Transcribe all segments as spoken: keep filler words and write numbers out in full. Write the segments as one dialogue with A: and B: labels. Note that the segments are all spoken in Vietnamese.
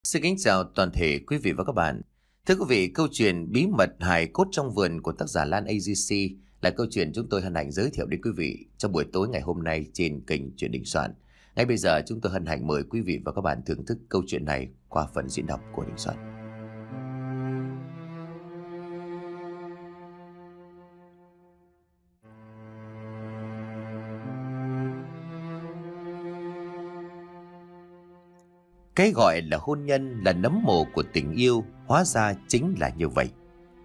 A: Xin kính chào toàn thể quý vị và các bạn. Thưa quý vị, câu chuyện Bí mật hài cốt trong vườn của tác giả Lan a giê xê là câu chuyện chúng tôi hân hạnh giới thiệu đến quý vị trong buổi tối ngày hôm nay trên kênh Chuyện Đình Soạn. Ngay bây giờ chúng tôi hân hạnh mời quý vị và các bạn thưởng thức câu chuyện này qua phần diễn đọc của Đình Soạn. Cái gọi là hôn nhân là nấm mồ của tình yêu, hóa ra chính là như vậy.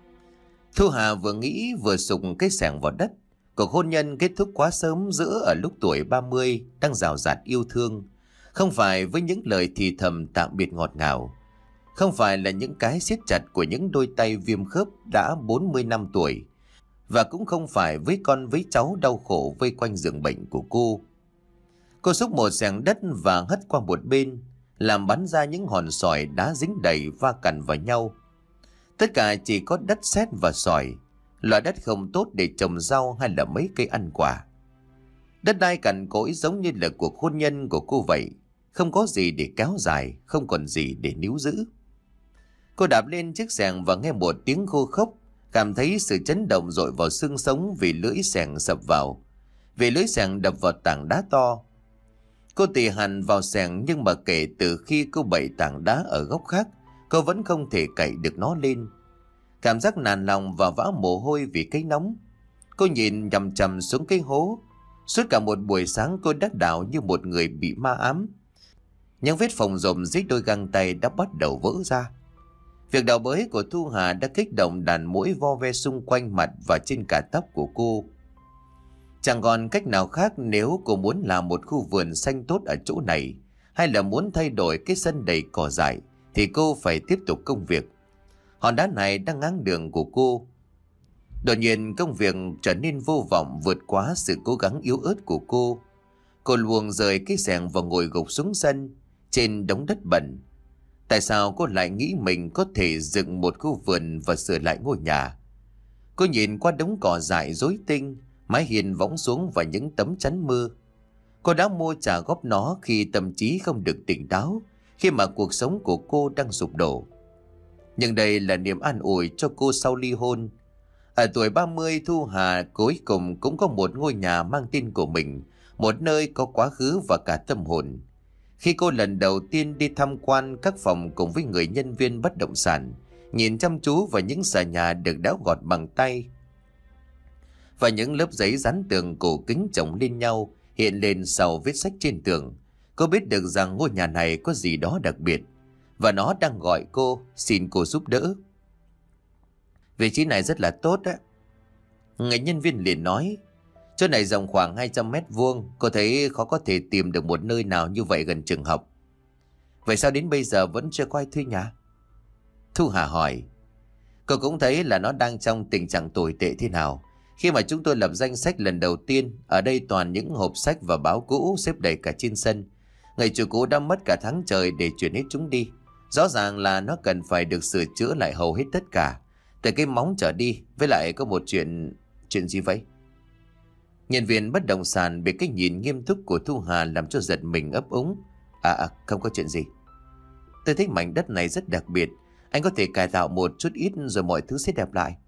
A: Thu Hà vừa nghĩ vừa sục cái xẻng vào đất. Cuộc hôn nhân kết thúc quá sớm giữa ở lúc tuổi ba mươi, đang rào rạt yêu thương. Không phải với những lời thì thầm tạm biệt ngọt ngào. Không phải là những cái siết chặt của những đôi tay viêm khớp đã bốn mươi năm tuổi. Và cũng không phải với con với cháu đau khổ vây quanh giường bệnh của cô. Cô xúc một xẻng đất và hất qua một bên, làm bắn ra những hòn sỏi đá dính đầy va cằn vào nhau. Tất cả chỉ có đất sét và sỏi, loại đất không tốt để trồng rau hay là mấy cây ăn quả. Đất đai cằn cỗi giống như là cuộc hôn nhân của cô vậy, không có gì để kéo dài, không còn gì để níu giữ. Cô đạp lên chiếc xẻng và nghe một tiếng khô khốc, cảm thấy sự chấn động dội vào xương sống vì lưỡi xẻng sập vào, vì lưỡi xẻng đập vào tảng đá to. Cô tì hẳn vào xẻng, nhưng mà kể từ khi cô bậy tảng đá ở góc khác, cô vẫn không thể cậy được nó lên. Cảm giác nản lòng và vã mồ hôi vì cái nóng. Cô nhìn chằm chằm xuống cái hố. Suốt cả một buổi sáng cô đã đảo như một người bị ma ám. Những vết phồng rộm dưới đôi găng tay đã bắt đầu vỡ ra. Việc đào bới của Thu Hà đã kích động đàn muỗi vo ve xung quanh mặt và trên cả tóc của cô. Chẳng còn cách nào khác nếu cô muốn làm một khu vườn xanh tốt ở chỗ này, hay là muốn thay đổi cái sân đầy cỏ dại, thì cô phải tiếp tục công việc. Hòn đá này đang ngáng đường của cô. Đột nhiên công việc trở nên vô vọng vượt quá sự cố gắng yếu ớt của cô. Cô luồng rời cái xẻng và ngồi gục xuống sân trên đống đất bẩn. Tại sao cô lại nghĩ mình có thể dựng một khu vườn và sửa lại ngôi nhà? Cô nhìn qua đống cỏ dại rối tinh, mái hiên võng xuống và những tấm chắn mưa. Cô đã mua trả góp nó khi tâm trí không được tỉnh táo, khi mà cuộc sống của cô đang sụp đổ. Nhưng đây là niềm an ủi cho cô sau ly hôn. Ở tuổi ba mươi, Thu Hà cuối cùng cũng có một ngôi nhà mang tên của mình, một nơi có quá khứ và cả tâm hồn. Khi cô lần đầu tiên đi tham quan các phòng cùng với người nhân viên bất động sản, nhìn chăm chú vào những xà nhà được đẽo gọt bằng tay và những lớp giấy dán tường cổ kính chồng lên nhau hiện lên sau vết sách trên tường, cô biết được rằng ngôi nhà này có gì đó đặc biệt, và nó đang gọi cô, xin cô giúp đỡ. Vị trí này rất là tốt á. Người nhân viên liền nói, chỗ này rộng khoảng hai trăm mét vuông, cô thấy khó có thể tìm được một nơi nào như vậy gần trường học. Vậy sao đến bây giờ vẫn chưa có ai thuê nhà? Thu Hà hỏi. Cô cũng thấy là nó đang trong tình trạng tồi tệ thế nào. Khi mà chúng tôi lập danh sách lần đầu tiên, ở đây toàn những hộp sách và báo cũ xếp đầy cả trên sân. Người chủ cũ đã mất cả tháng trời để chuyển hết chúng đi. Rõ ràng là nó cần phải được sửa chữa lại hầu hết tất cả, từ cái móng trở đi. Với lại có một chuyện... Chuyện gì vậy? Nhân viên bất động sản bị cái nhìn nghiêm túc của Thu Hà làm cho giật mình ấp úng. À, à không có chuyện gì. Tôi thấy mảnh đất này rất đặc biệt, anh có thể cải tạo một chút ít rồi mọi thứ sẽ đẹp lại.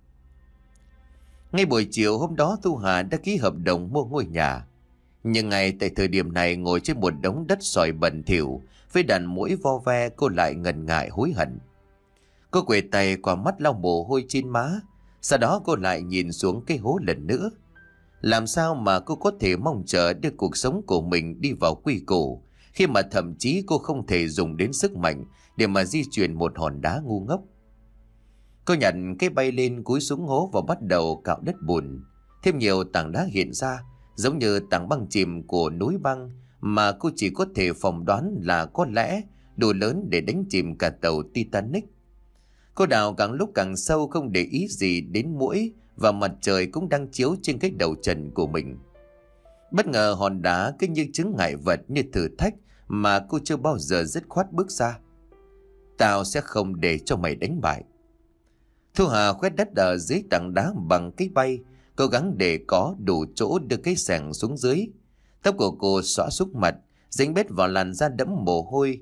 A: Ngay buổi chiều hôm đó, Thu Hà đã ký hợp đồng mua ngôi nhà. Nhưng ngay tại thời điểm này, ngồi trên một đống đất sỏi bẩn thỉu với đàn muỗi vo ve, cô lại ngần ngại hối hận. Cô quệt tay qua mắt lau mồ hôi trên má. Sau đó cô lại nhìn xuống cái hố lần nữa. Làm sao mà cô có thể mong chờ đưa cuộc sống của mình đi vào quy củ, khi mà thậm chí cô không thể dùng đến sức mạnh để mà di chuyển một hòn đá ngu ngốc. Cô nhặt cái bay lên, cúi xuống hố và bắt đầu cạo đất bùn. Thêm nhiều tảng đá hiện ra, giống như tảng băng chìm của núi băng, mà cô chỉ có thể phỏng đoán là có lẽ đủ lớn để đánh chìm cả tàu Titanic. Cô đào càng lúc càng sâu, không để ý gì đến muỗi và mặt trời cũng đang chiếu trên cái đầu trần của mình. Bất ngờ hòn đá cứ như chứng ngại vật, như thử thách mà cô chưa bao giờ dứt khoát bước ra. Tao sẽ không để cho mày đánh bại. Thu Hà khoét đất ở dưới tảng đá bằng cái bay, cố gắng để có đủ chỗ đưa cái xẻng xuống dưới. Tóc của cô xõa súc mặt, dính bết vào làn da đẫm mồ hôi.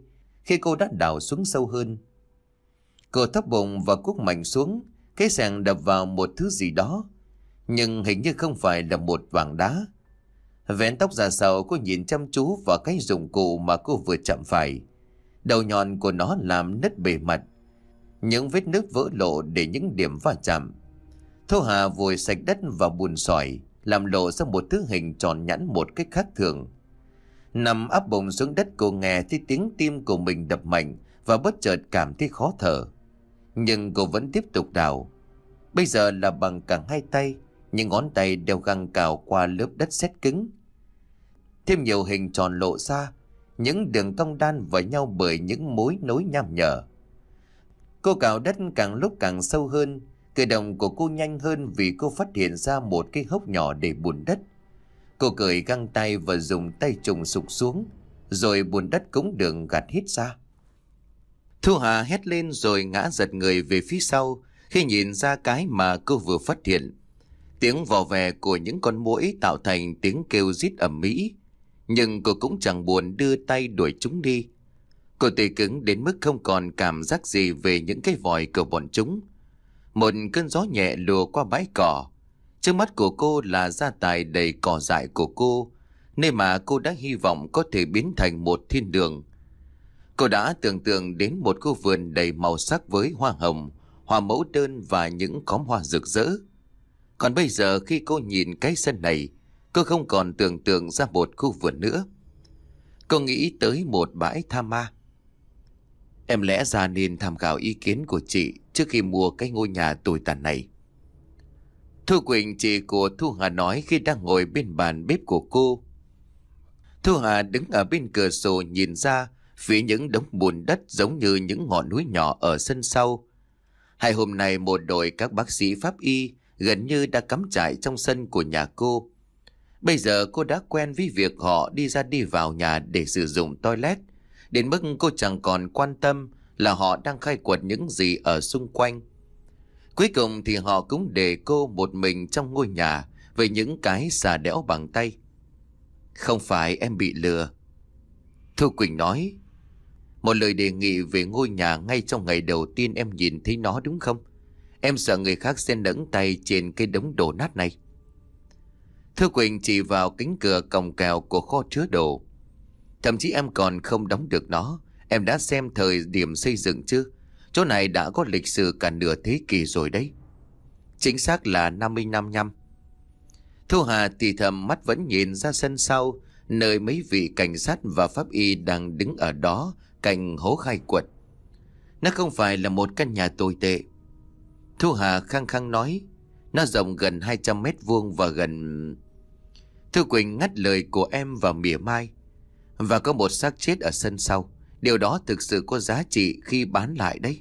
A: khi cô đã đào xuống sâu hơn. Cô thấp bụng và cuốc mạnh xuống, cái xẻng đập vào một thứ gì đó, nhưng hình như không phải là một vảng đá. Vén tóc ra sau, cô nhìn chăm chú vào cái dụng cụ mà cô vừa chạm phải. Đầu nhọn của nó làm nứt bề mặt, những vết nứt vỡ lộ để những điểm va chạm. Thu Hà vùi sạch đất và bùn sỏi, làm lộ ra một thứ hình tròn nhẵn một cách khác thường. Nằm áp bụng xuống đất, cô nghe thấy tiếng tim của mình đập mạnh và bất chợt cảm thấy khó thở. Nhưng cô vẫn tiếp tục đào. Bây giờ là bằng cả hai tay, những ngón tay đều găng cào qua lớp đất sét cứng. Thêm nhiều hình tròn lộ ra, những đường cong đan vào nhau bởi những mối nối nham nhở. Cô cào đất càng lúc càng sâu hơn, cử động của cô nhanh hơn vì cô phát hiện ra một cái hốc nhỏ để bùn đất. Cô cởi găng tay và dùng tay trùng sụp xuống, rồi bùn đất cũng được gạt hết ra. Thu Hà hét lên rồi ngã giật người về phía sau khi nhìn ra cái mà cô vừa phát hiện. Tiếng vò vè của những con muỗi tạo thành tiếng kêu rít ầm ĩ, nhưng cô cũng chẳng buồn đưa tay đuổi chúng đi. Cô tê cứng đến mức không còn cảm giác gì về những cái vòi của bọn chúng. Một cơn gió nhẹ lùa qua bãi cỏ. Trước mắt của cô là gia tài đầy cỏ dại của cô, nơi mà cô đã hy vọng có thể biến thành một thiên đường. Cô đã tưởng tượng đến một khu vườn đầy màu sắc với hoa hồng, hoa mẫu đơn và những khóm hoa rực rỡ. Còn bây giờ khi cô nhìn cái sân này, cô không còn tưởng tượng ra một khu vườn nữa. Cô nghĩ tới một bãi tha ma. Em lẽ ra nên tham khảo ý kiến của chị trước khi mua cái ngôi nhà tồi tàn này. Thu Quỳnh, chị của Thu Hà nói khi đang ngồi bên bàn bếp của cô. Thu Hà đứng ở bên cửa sổ nhìn ra phía những đống bùn đất giống như những ngọn núi nhỏ ở sân sau. Hai hôm nay một đội các bác sĩ pháp y gần như đã cắm trại trong sân của nhà cô. Bây giờ cô đã quen với việc họ đi ra đi vào nhà để sử dụng toilet, đến mức cô chẳng còn quan tâm là họ đang khai quật những gì ở xung quanh. Cuối cùng thì họ cũng để cô một mình trong ngôi nhà với những cái xà đẽo bằng tay. Không phải em bị lừa, Thu Quỳnh nói. Một lời đề nghị về ngôi nhà ngay trong ngày đầu tiên em nhìn thấy nó đúng không? Em sợ người khác sẽ lẫn tay trên cái đống đổ nát này. Thu Quỳnh chỉ vào cánh cửa còng kèo của kho chứa đồ. Thậm chí em còn không đóng được nó. Em đã xem thời điểm xây dựng chưa? Chỗ này đã có lịch sử cả nửa thế kỷ rồi đấy. Chính xác là năm mươi năm nhăm. Thu Hà thì thầm, mắt vẫn nhìn ra sân sau, nơi mấy vị cảnh sát và pháp y đang đứng ở đó cạnh hố khai quật. Nó không phải là một căn nhà tồi tệ, Thu Hà khăng khăng nói. Nó rộng gần hai trăm mét vuông và gần... Thu Quỳnh ngắt lời của em và mỉa mai. Và có một xác chết ở sân sau. Điều đó thực sự có giá trị khi bán lại đấy.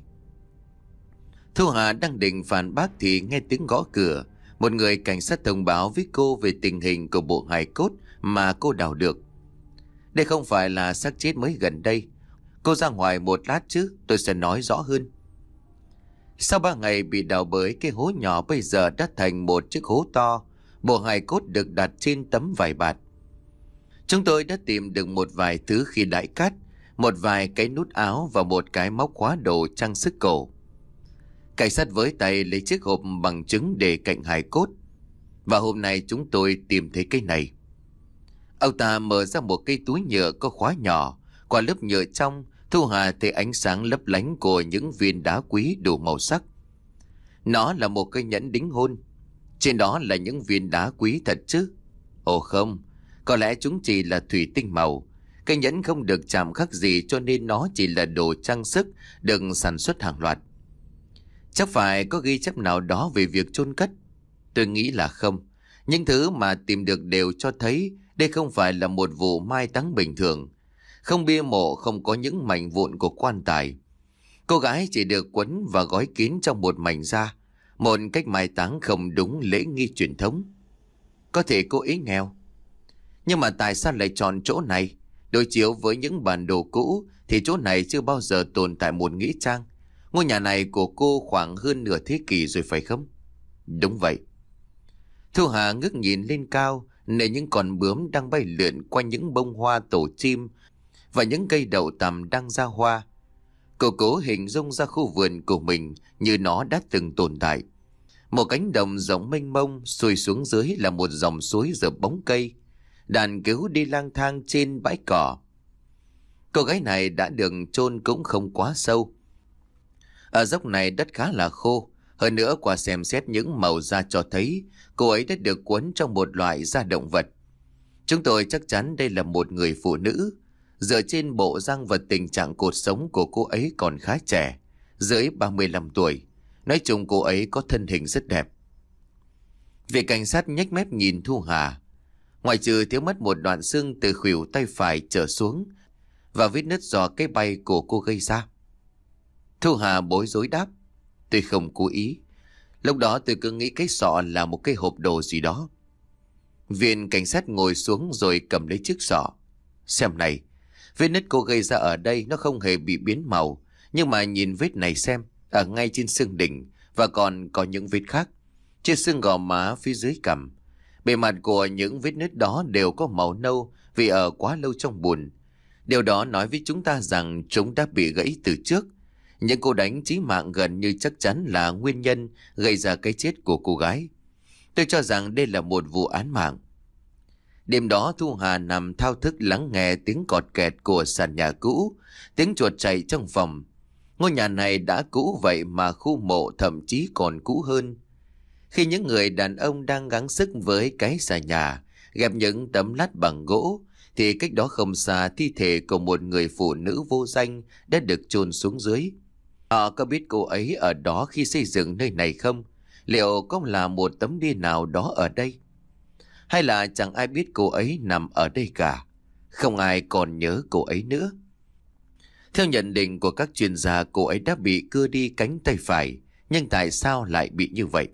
A: Thu Hà đang định phản bác thì nghe tiếng gõ cửa. Một người cảnh sát thông báo với cô về tình hình của bộ hài cốt mà cô đào được. Đây không phải là xác chết mới gần đây. Cô ra ngoài một lát chứ, tôi sẽ nói rõ hơn. Sau ba ngày bị đào bới, cái hố nhỏ bây giờ đã thành một chiếc hố to. Bộ hài cốt được đặt trên tấm vải bạt. Chúng tôi đã tìm được một vài thứ khi đãi cát, một vài cái nút áo và một cái móc khóa đồ trang sức cổ. Cảnh sát với tay lấy chiếc hộp bằng chứng để cạnh hài cốt. Và hôm nay chúng tôi tìm thấy cái này. Ông ta mở ra một cái túi nhựa có khóa nhỏ. Qua lớp nhựa trong, Thu Hà thấy ánh sáng lấp lánh của những viên đá quý đủ màu sắc. Nó là một cái nhẫn đính hôn. Trên đó là những viên đá quý thật chứ? Ồ không, có lẽ chúng chỉ là thủy tinh màu. Cái nhẫn không được chạm khắc gì cho nên nó chỉ là đồ trang sức được sản xuất hàng loạt. Chắc phải có ghi chép nào đó về việc chôn cất. Tôi nghĩ là không. Những thứ mà tìm được đều cho thấy đây không phải là một vụ mai táng bình thường. Không bia mộ, không có những mảnh vụn của quan tài. Cô gái chỉ được quấn và gói kín trong một mảnh da. Một cách mai táng không đúng lễ nghi truyền thống. Có thể cô ấy nghèo. Nhưng mà tại sao lại chọn chỗ này? Đối chiếu với những bản đồ cũ thì chỗ này chưa bao giờ tồn tại một nghĩa trang. Ngôi nhà này của cô khoảng hơn nửa thế kỷ rồi phải không? Đúng vậy. Thu Hà ngước nhìn lên cao, nơi những con bướm đang bay lượn qua những bông hoa tổ chim và những cây đậu tằm đang ra hoa. Cô cố hình dung ra khu vườn của mình như nó đã từng tồn tại. Một cánh đồng rộng mênh mông, xuôi xuống dưới là một dòng suối giữa bóng cây. Đàn cừu đi lang thang trên bãi cỏ. Cô gái này đã được chôn cũng không quá sâu. Ở dốc này đất khá là khô. Hơn nữa, qua xem xét những màu da cho thấy cô ấy đã được cuốn trong một loại da động vật. Chúng tôi chắc chắn đây là một người phụ nữ. Dựa trên bộ răng và tình trạng cột sống của cô ấy còn khá trẻ, dưới ba mươi lăm tuổi. Nói chung cô ấy có thân hình rất đẹp. Vị cảnh sát nhếch mép nhìn Thu Hà. Ngoại trừ thiếu mất một đoạn xương từ khuỷu tay phải trở xuống và vết nứt do cái bay của cô gây ra. Thu Hà bối rối đáp: Tôi không cố ý. Lúc đó tôi cứ nghĩ cái sọ là một cái hộp đồ gì đó. Viên cảnh sát ngồi xuống rồi cầm lấy chiếc sọ. Xem này, vết nứt cô gây ra ở đây nó không hề bị biến màu. Nhưng mà nhìn vết này xem, ở ngay trên xương đỉnh và còn có những vết khác. Trên xương gò má phía dưới cằm. Bề mặt của những vết nứt đó đều có màu nâu vì ở quá lâu trong bùn. Điều đó nói với chúng ta rằng chúng đã bị gãy từ trước. Những cú đánh chí mạng gần như chắc chắn là nguyên nhân gây ra cái chết của cô gái. Tôi cho rằng đây là một vụ án mạng. Đêm đó Thu Hà nằm thao thức lắng nghe tiếng cọt kẹt của sàn nhà cũ, tiếng chuột chạy trong phòng. Ngôi nhà này đã cũ vậy mà khu mộ thậm chí còn cũ hơn. Khi những người đàn ông đang gắng sức với cái xà nhà, ghép những tấm lát bằng gỗ, thì cách đó không xa thi thể của một người phụ nữ vô danh đã được chôn xuống dưới. Họ có biết cô ấy ở đó khi xây dựng nơi này không? Liệu có là một tấm bia nào đó ở đây? Hay là chẳng ai biết cô ấy nằm ở đây cả? Không ai còn nhớ cô ấy nữa. Theo nhận định của các chuyên gia, cô ấy đã bị cưa đi cánh tay phải. Nhưng tại sao lại bị như vậy?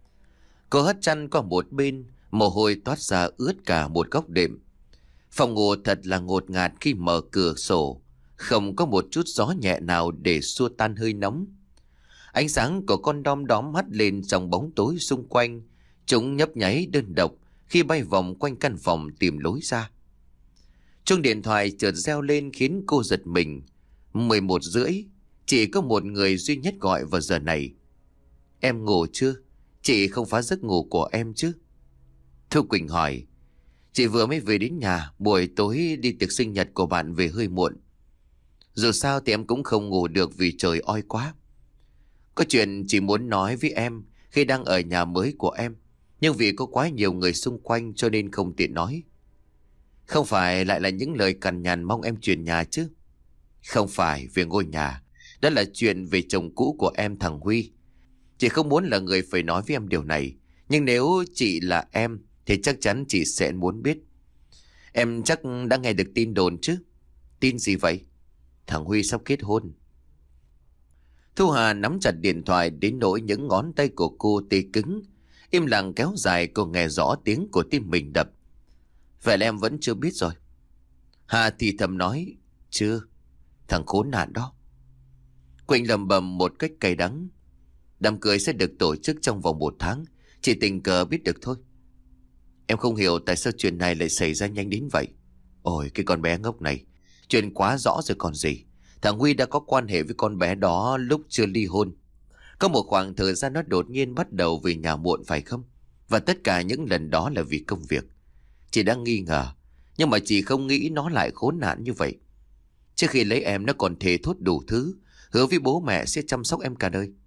A: Cô hất chăn qua một bên, mồ hôi toát ra ướt cả một góc đệm. Phòng ngủ thật là ngột ngạt khi mở cửa sổ. Không có một chút gió nhẹ nào để xua tan hơi nóng. Ánh sáng của con đom đóm hắt lên trong bóng tối xung quanh. Chúng nhấp nháy đơn độc khi bay vòng quanh căn phòng tìm lối ra. Chuông điện thoại chợt reo lên khiến cô giật mình. mười một rưỡi, chỉ có một người duy nhất gọi vào giờ này. Em ngủ chưa? Chị không phá giấc ngủ của em chứ? Thu Quỳnh hỏi. Chị vừa mới về đến nhà, buổi tối đi tiệc sinh nhật của bạn về hơi muộn. Dù sao thì em cũng không ngủ được vì trời oi quá. Có chuyện chị muốn nói với em khi đang ở nhà mới của em. Nhưng vì có quá nhiều người xung quanh cho nên không tiện nói. Không phải lại là những lời cằn nhằn mong em chuyển nhà chứ? Không phải về ngôi nhà. Đó là chuyện về chồng cũ của em, thằng Huy. Chị không muốn là người phải nói với em điều này. Nhưng nếu chị là em thì chắc chắn chị sẽ muốn biết. Em chắc đã nghe được tin đồn chứ? Tin gì vậy? Thằng Huy sắp kết hôn. Thu Hà nắm chặt điện thoại đến nỗi những ngón tay của cô tê cứng. Im lặng kéo dài, cô nghe rõ tiếng của tim mình đập. Vậy là em vẫn chưa biết rồi. Hà thì thầm nói. Chưa. Thằng khốn nạn đó. Quỳnh lầm bầm một cách cay đắng. Đám cưới sẽ được tổ chức trong vòng một tháng. Chỉ tình cờ biết được thôi. Em không hiểu tại sao chuyện này lại xảy ra nhanh đến vậy. Ôi cái con bé ngốc này. Chuyện quá rõ rồi còn gì. Thằng Huy đã có quan hệ với con bé đó lúc chưa ly hôn. Có một khoảng thời gian nó đột nhiên bắt đầu về nhà muộn phải không? Và tất cả những lần đó là vì công việc. Chị đang nghi ngờ. Nhưng mà chị không nghĩ nó lại khốn nạn như vậy. Trước khi lấy em nó còn thề thốt đủ thứ. Hứa với bố mẹ sẽ chăm sóc em cả đời.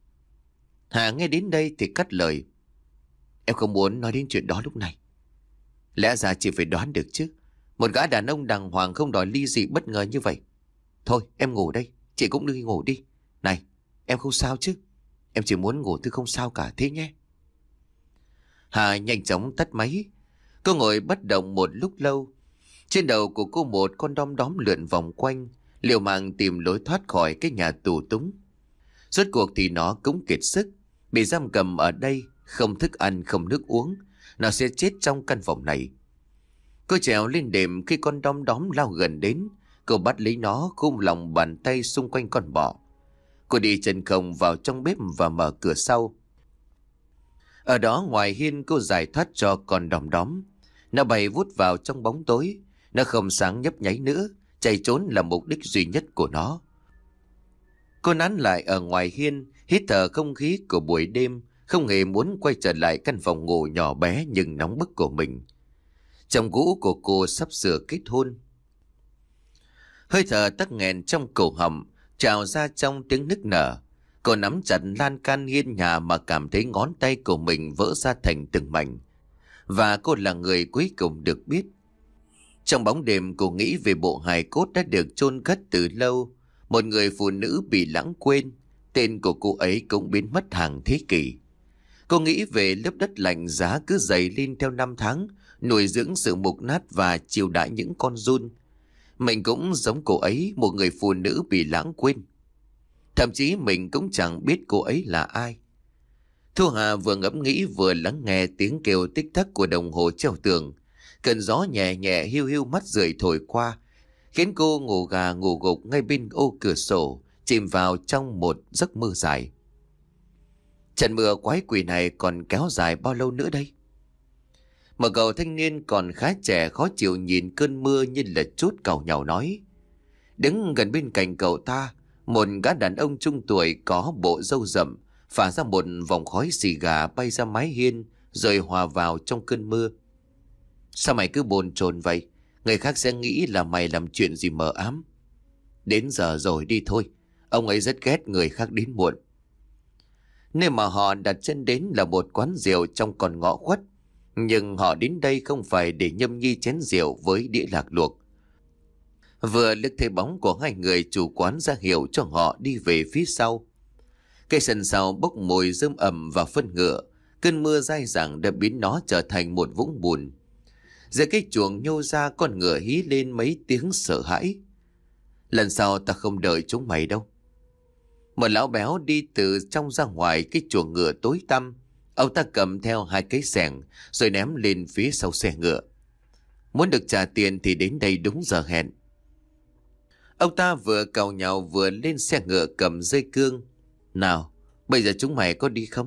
A: Hà nghe đến đây thì cắt lời. Em không muốn nói đến chuyện đó lúc này. Lẽ ra chị phải đoán được chứ. Một gã đàn ông đàng hoàng không đòi ly dị bất ngờ như vậy. Thôi em ngủ đây. Chị cũng đi ngủ đi. Này em không sao chứ? Em chỉ muốn ngủ, tôi không sao cả, thế nhé. Hà nhanh chóng tắt máy. Cô ngồi bất động một lúc lâu. Trên đầu của cô một con đom đóm lượn vòng quanh, liều mạng tìm lối thoát khỏi cái nhà tù túng. Rốt cuộc thì nó cũng kiệt sức. Bị giam cầm ở đây, không thức ăn không nước uống, nó sẽ chết trong căn phòng này. Cô trèo lên đệm khi con đom đóm lao gần đến. Cô bắt lấy nó, khum lòng bàn tay xung quanh con bọ. Cô đi chân không vào trong bếp và mở cửa sau. Ở đó ngoài hiên cô giải thoát cho con đom đóm. Nó bay vút vào trong bóng tối. Nó không sáng nhấp nháy nữa, chạy trốn là mục đích duy nhất của nó. Cô nán lại ở ngoài hiên, hít thở không khí của buổi đêm, không hề muốn quay trở lại căn phòng ngủ nhỏ bé nhưng nóng bức của mình. Chồng cũ của cô sắp sửa kết hôn. Hơi thở tắc nghẹn trong cổ họng trào ra trong tiếng nức nở. Cô nắm chặt lan can hiên nhà mà cảm thấy ngón tay của mình vỡ ra thành từng mảnh. Và cô là người cuối cùng được biết. Trong bóng đêm cô nghĩ về bộ hài cốt đã được chôn cất từ lâu. Một người phụ nữ bị lãng quên. Tên của cô ấy cũng biến mất hàng thế kỷ. Cô nghĩ về lớp đất lạnh giá cứ dày lên theo năm tháng, nuôi dưỡng sự mục nát và chiều đãi những con giun. Mình cũng giống cô ấy, một người phụ nữ bị lãng quên. Thậm chí mình cũng chẳng biết cô ấy là ai. Thu Hà vừa ngẫm nghĩ vừa lắng nghe tiếng kêu tích tắc của đồng hồ treo tường. Cơn gió nhẹ nhẹ hiu hiu mắt rượi thổi qua, khiến cô ngủ gà ngủ gục ngay bên ô cửa sổ, chìm vào trong một giấc mơ dài. Trận mưa quái quỷ này còn kéo dài bao lâu nữa đây? Một cậu thanh niên còn khá trẻ khó chịu nhìn cơn mưa như là chút càu nhàu nói. Đứng gần bên cạnh cậu ta, một gã đàn ông trung tuổi có bộ râu rậm phả ra một vòng khói xì gà bay ra mái hiên rồi hòa vào trong cơn mưa. Sao mày cứ bồn chồn vậy? Người khác sẽ nghĩ là mày làm chuyện gì mờ ám. Đến giờ rồi đi thôi. Ông ấy rất ghét người khác đến muộn. Nơi mà họ đặt chân đến là một quán rượu trong con ngõ khuất. Nhưng họ đến đây không phải để nhâm nhi chén rượu với đĩa lạc luộc. Vừa liếc thấy bóng của hai người chủ quán ra hiệu cho họ đi về phía sau. Cây sân sau bốc mùi rơm ẩm và phân ngựa. Cơn mưa dai dẳng đã biến nó trở thành một vũng bùn. Giữa cái chuồng nhô ra con ngựa hí lên mấy tiếng sợ hãi. Lần sau ta không đợi chúng mày đâu. Một lão béo đi từ trong ra ngoài cái chuồng ngựa tối tăm. Ông ta cầm theo hai cái xẻng rồi ném lên phía sau xe ngựa. Muốn được trả tiền thì đến đây đúng giờ hẹn. Ông ta vừa càu nhàu vừa lên xe ngựa cầm dây cương. Nào, bây giờ chúng mày có đi không?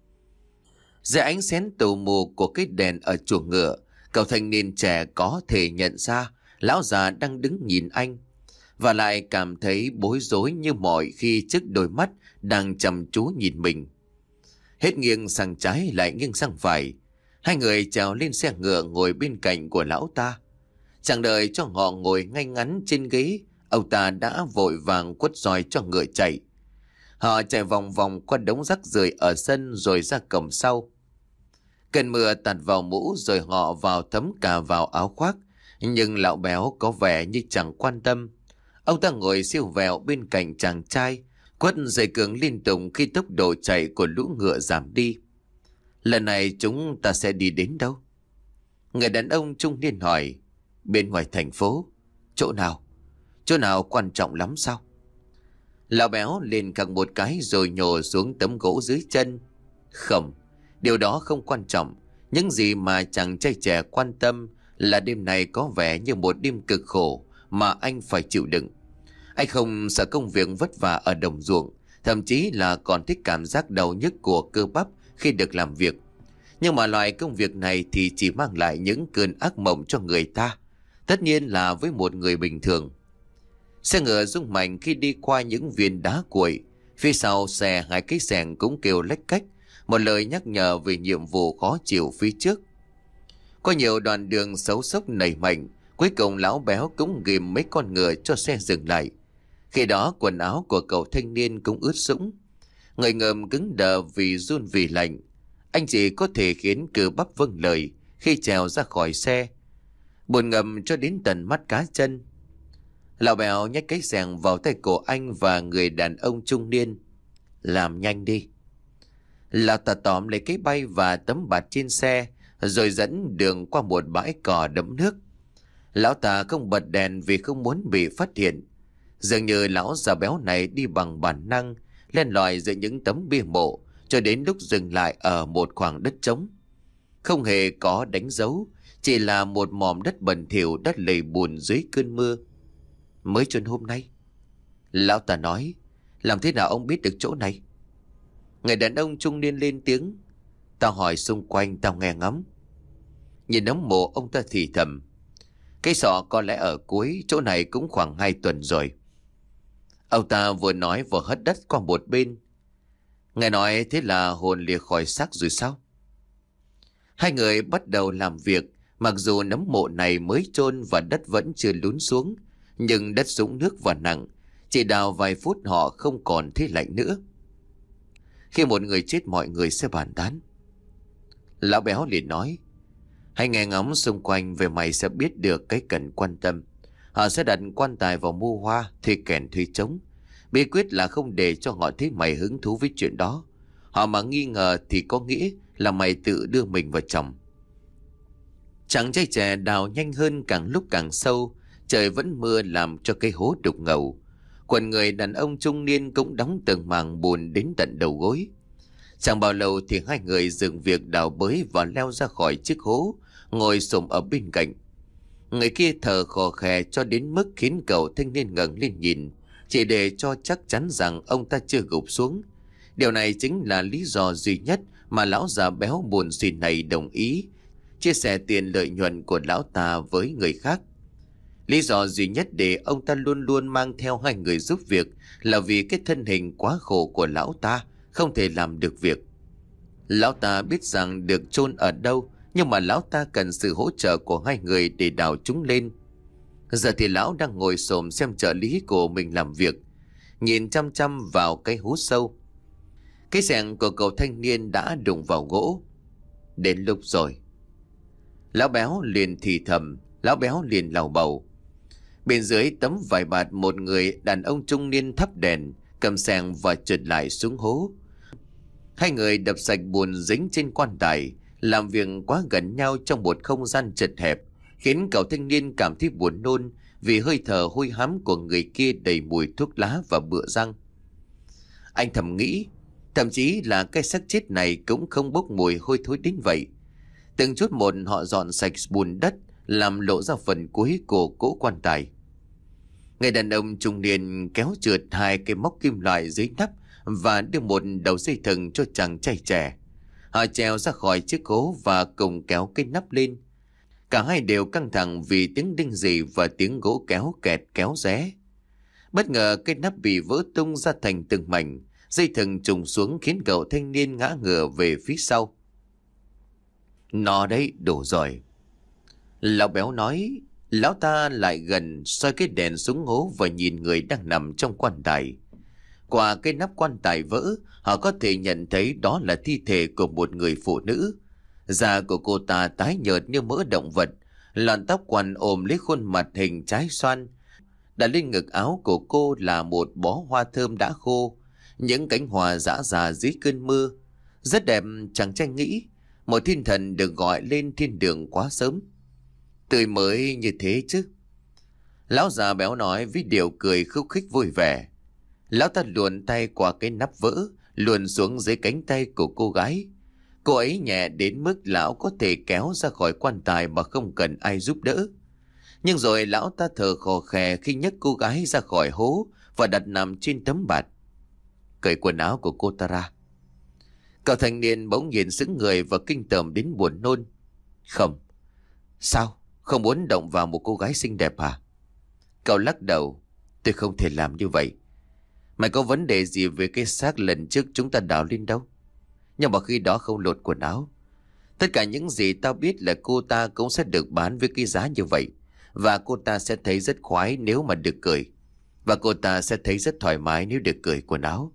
A: Dưới ánh xén tù mù của cái đèn ở chuồng ngựa, cậu thanh niên trẻ có thể nhận ra lão già đang đứng nhìn anh. Và lại cảm thấy bối rối như mọi khi trước đôi mắt đang chăm chú nhìn mình. Hết nghiêng sang trái lại nghiêng sang phải. Hai người trèo lên xe ngựa ngồi bên cạnh của lão ta. Chẳng đợi cho họ ngồi ngay ngắn trên ghế, ông ta đã vội vàng quất roi cho ngựa chạy. Họ chạy vòng vòng qua đống rác rưởi ở sân rồi ra cổng sau. Cơn mưa tạt vào mũ rồi họ vào thấm cả vào áo khoác. Nhưng lão béo có vẻ như chẳng quan tâm. Ông ta ngồi siêu vẹo bên cạnh chàng trai, quất dây cương liên tục khi tốc độ chạy của lũ ngựa giảm đi. Lần này chúng ta sẽ đi đến đâu? Người đàn ông trung niên hỏi. Bên ngoài thành phố. Chỗ nào? Chỗ nào quan trọng lắm sao? Lão béo lên cẳng một cái rồi nhổ xuống tấm gỗ dưới chân. Không, điều đó không quan trọng. Những gì mà chàng trai trẻ quan tâm là đêm này có vẻ như một đêm cực khổ mà anh phải chịu đựng. Anh không sợ công việc vất vả ở đồng ruộng, thậm chí là còn thích cảm giác đau nhức của cơ bắp khi được làm việc. Nhưng mà loại công việc này thì chỉ mang lại những cơn ác mộng cho người ta, tất nhiên là với một người bình thường. Xe ngựa rung mạnh khi đi qua những viên đá cuội. Phía sau xe hai cái xẻng cũng kêu lách cách, một lời nhắc nhở về nhiệm vụ khó chịu phía trước. Có nhiều đoạn đường xấu xốc nảy mạnh, cuối cùng lão béo cũng ghìm mấy con ngựa cho xe dừng lại. Khi đó quần áo của cậu thanh niên cũng ướt sũng, người ngợm cứng đờ vì run vì lạnh. Anh chỉ có thể khiến cơ bắp vâng lời khi trèo ra khỏi xe, buồn ngầm cho đến tận mắt cá chân. Lão béo nhét cái xẻng vào tay cổ anh và người đàn ông trung niên. Làm nhanh đi. Lão ta tóm lấy cái bay và tấm bạt trên xe rồi dẫn đường qua một bãi cỏ đẫm nước. Lão ta không bật đèn vì không muốn bị phát hiện. Dường như lão già béo này đi bằng bản năng, len lỏi giữa những tấm bia mộ cho đến lúc dừng lại ở một khoảng đất trống. Không hề có đánh dấu, chỉ là một mỏm đất bẩn thỉu đất lầy bùn dưới cơn mưa. Mới chôn hôm nay. Lão ta nói. Làm thế nào ông biết được chỗ này? Người đàn ông trung niên lên tiếng. Tao hỏi xung quanh, tao nghe ngóng. Nhìn nấm mộ ông ta thì thầm. Cái sọ có lẽ ở cuối, chỗ này cũng khoảng hai tuần rồi. Ông ta vừa nói vừa hất đất qua một bên. Nghe nói thế là hồn lìa khỏi xác rồi sao? Hai người bắt đầu làm việc. Mặc dù nấm mộ này mới chôn và đất vẫn chưa lún xuống, nhưng đất sũng nước và nặng. Chỉ đào vài phút họ không còn thấy lạnh nữa. Khi một người chết mọi người sẽ bàn tán. Lão béo liền nói, hãy nghe ngóng xung quanh về mày sẽ biết được cái cần quan tâm. Họ sẽ đặt quan tài vào mua hoa, thuê kèn thuê trống. Bí quyết là không để cho họ thấy mày hứng thú với chuyện đó. Họ mà nghi ngờ thì có nghĩa là mày tự đưa mình vào chồng. Chàng trai trẻ đào nhanh hơn, càng lúc càng sâu. Trời vẫn mưa làm cho cái hố đục ngầu. Quần người đàn ông trung niên cũng đóng từng màng bùn đến tận đầu gối. Chẳng bao lâu thì hai người dừng việc đào bới và leo ra khỏi chiếc hố, ngồi xổm ở bên cạnh. Người kia thở khò khè cho đến mức khiến cậu thanh niên ngẩng lên nhìn, chỉ để cho chắc chắn rằng ông ta chưa gục xuống. Điều này chính là lý do duy nhất mà lão già béo buồn xỉn này đồng ý chia sẻ tiền lợi nhuận của lão ta với người khác. Lý do duy nhất để ông ta luôn luôn mang theo hai người giúp việc là vì cái thân hình quá khổ của lão ta không thể làm được việc. Lão ta biết rằng được chôn ở đâu, nhưng mà lão ta cần sự hỗ trợ của hai người để đào chúng lên. Giờ thì lão đang ngồi xổm xem trợ lý của mình làm việc, nhìn chăm chăm vào cái hố sâu. Cái xẻng của cậu thanh niên đã đụng vào gỗ. Đến lúc rồi. Lão béo liền thì thầm, lão béo liền lầu bầu. Bên dưới tấm vải bạt, một người đàn ông trung niên thắp đèn, cầm xẻng và trượt lại xuống hố. Hai người đập sạch bùn dính trên quan tài, làm việc quá gần nhau trong một không gian chật hẹp, khiến cậu thanh niên cảm thấy buồn nôn vì hơi thở hôi hám của người kia đầy mùi thuốc lá và bựa răng. Anh thầm nghĩ, thậm chí là cái xác chết này cũng không bốc mùi hôi thối đến vậy. Từng chút một họ dọn sạch bùn đất, làm lộ ra phần cuối của cỗ quan tài. Người đàn ông trung niên kéo trượt hai cái móc kim loại dưới nắp và đưa một đầu dây thừng cho chàng trai trẻ. Họ trèo ra khỏi chiếc hố và cùng kéo cái nắp lên. Cả hai đều căng thẳng vì tiếng đinh rì và tiếng gỗ kéo kẹt kéo ré. Bất ngờ cái nắp bị vỡ tung ra thành từng mảnh, dây thừng trùng xuống khiến cậu thanh niên ngã ngửa về phía sau. Nó đấy, đủ rồi. Lão béo nói. Lão ta lại gần soi cái đèn xuống hố và nhìn người đang nằm trong quan tài. Qua cái nắp quan tài vỡ, họ có thể nhận thấy đó là thi thể của một người phụ nữ. Da của cô ta tái nhợt như mỡ động vật, lọn tóc quằn ôm lấy khuôn mặt hình trái xoan. Đặt lên ngực áo của cô là một bó hoa thơm đã khô, những cánh hoa rã rà dưới cơn mưa. Rất đẹp, chàng trai nghĩ. Một thiên thần được gọi lên thiên đường quá sớm. Tươi mới như thế chứ. Lão già béo nói với điệu cười khúc khích vui vẻ. Lão ta luồn tay qua cái nắp vỡ, luồn xuống dưới cánh tay của cô gái. Cô ấy nhẹ đến mức lão có thể kéo ra khỏi quan tài mà không cần ai giúp đỡ. Nhưng rồi lão ta thở khò khè khi nhấc cô gái ra khỏi hố và đặt nằm trên tấm bạt. Cởi quần áo của cô ta ra. Cậu thanh niên bỗng nhìn sững người và kinh tởm đến buồn nôn. Không. Sao? Không muốn động vào một cô gái xinh đẹp à? Cậu lắc đầu. Tôi không thể làm như vậy. Mày có vấn đề gì với cái xác lần trước chúng ta đào lên đâu? Nhưng mà khi đó không lột quần áo. Tất cả những gì tao biết là cô ta cũng sẽ được bán với cái giá như vậy. Và cô ta sẽ thấy rất khoái nếu mà được cởi. Và cô ta sẽ thấy rất thoải mái nếu được cởi quần áo.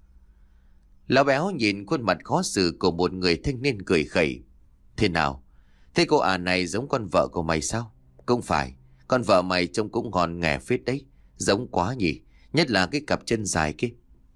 A: Lão béo nhìn khuôn mặt khó xử của một người thanh niên cười khẩy. Thế nào? Thế cô à này giống con vợ của mày sao? Không phải. Con vợ mày trông cũng ngon nghè phết đấy. Giống quá nhỉ. Nhất là cái cặp chân dài kia.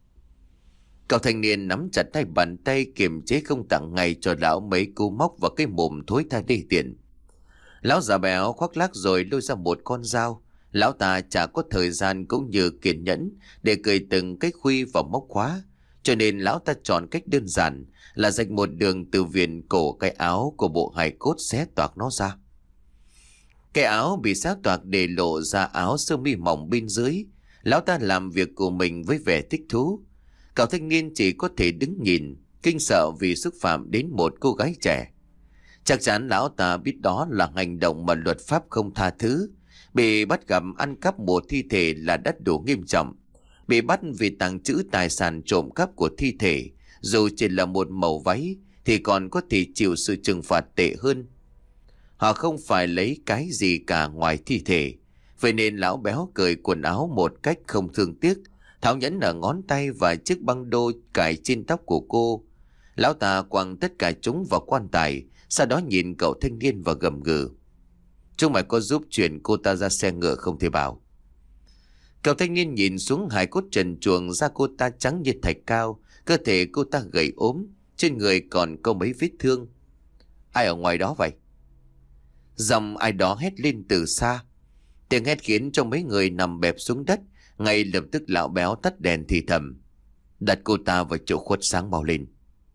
A: Cậu thanh niên nắm chặt hai bàn tay kiềm chế không tặng ngay cho lão mấy cú móc vào cái mồm thối tha đê tiện. Lão già béo khoác lác rồi lôi ra một con dao. Lão ta chả có thời gian cũng như kiên nhẫn để cười từng cái khuy vào móc khóa. Cho nên lão ta chọn cách đơn giản là rạch một đường từ viền cổ cái áo của bộ hài cốt, xé toạc nó ra. Cái áo bị xé toạc để lộ ra áo sơ mi mỏng bên dưới. Lão ta làm việc của mình với vẻ thích thú. Cậu thanh niên chỉ có thể đứng nhìn, kinh sợ vì xúc phạm đến một cô gái trẻ. Chắc chắn lão ta biết đó là hành động mà luật pháp không tha thứ. Bị bắt gặp ăn cắp một thi thể là đất đủ nghiêm trọng. Bị bắt vì tàng trữ tài sản trộm cắp của thi thể, dù chỉ là một mẩu váy, thì còn có thể chịu sự trừng phạt tệ hơn. Họ không phải lấy cái gì cả ngoài thi thể. Vậy nên lão béo cởi quần áo một cách không thương tiếc, tháo nhẫn ở ngón tay và chiếc băng đô cài trên tóc của cô. Lão ta quăng tất cả chúng vào quan tài, sau đó nhìn cậu thanh niên và gầm gừ: "Chúng mày có giúp chuyển cô ta ra xe ngựa không thì bảo?" Cậu thanh niên nhìn xuống hài cốt trần truồng, da cô ta trắng như thạch cao, cơ thể cô ta gầy ốm, trên người còn có mấy vết thương. "Ai ở ngoài đó vậy?" Giọng ai đó hét lên từ xa. Tiếng hét khiến cho mấy người nằm bẹp xuống đất. Ngay lập tức lão béo tắt đèn thì thầm: "Đặt cô ta vào chỗ khuất sáng mau lên."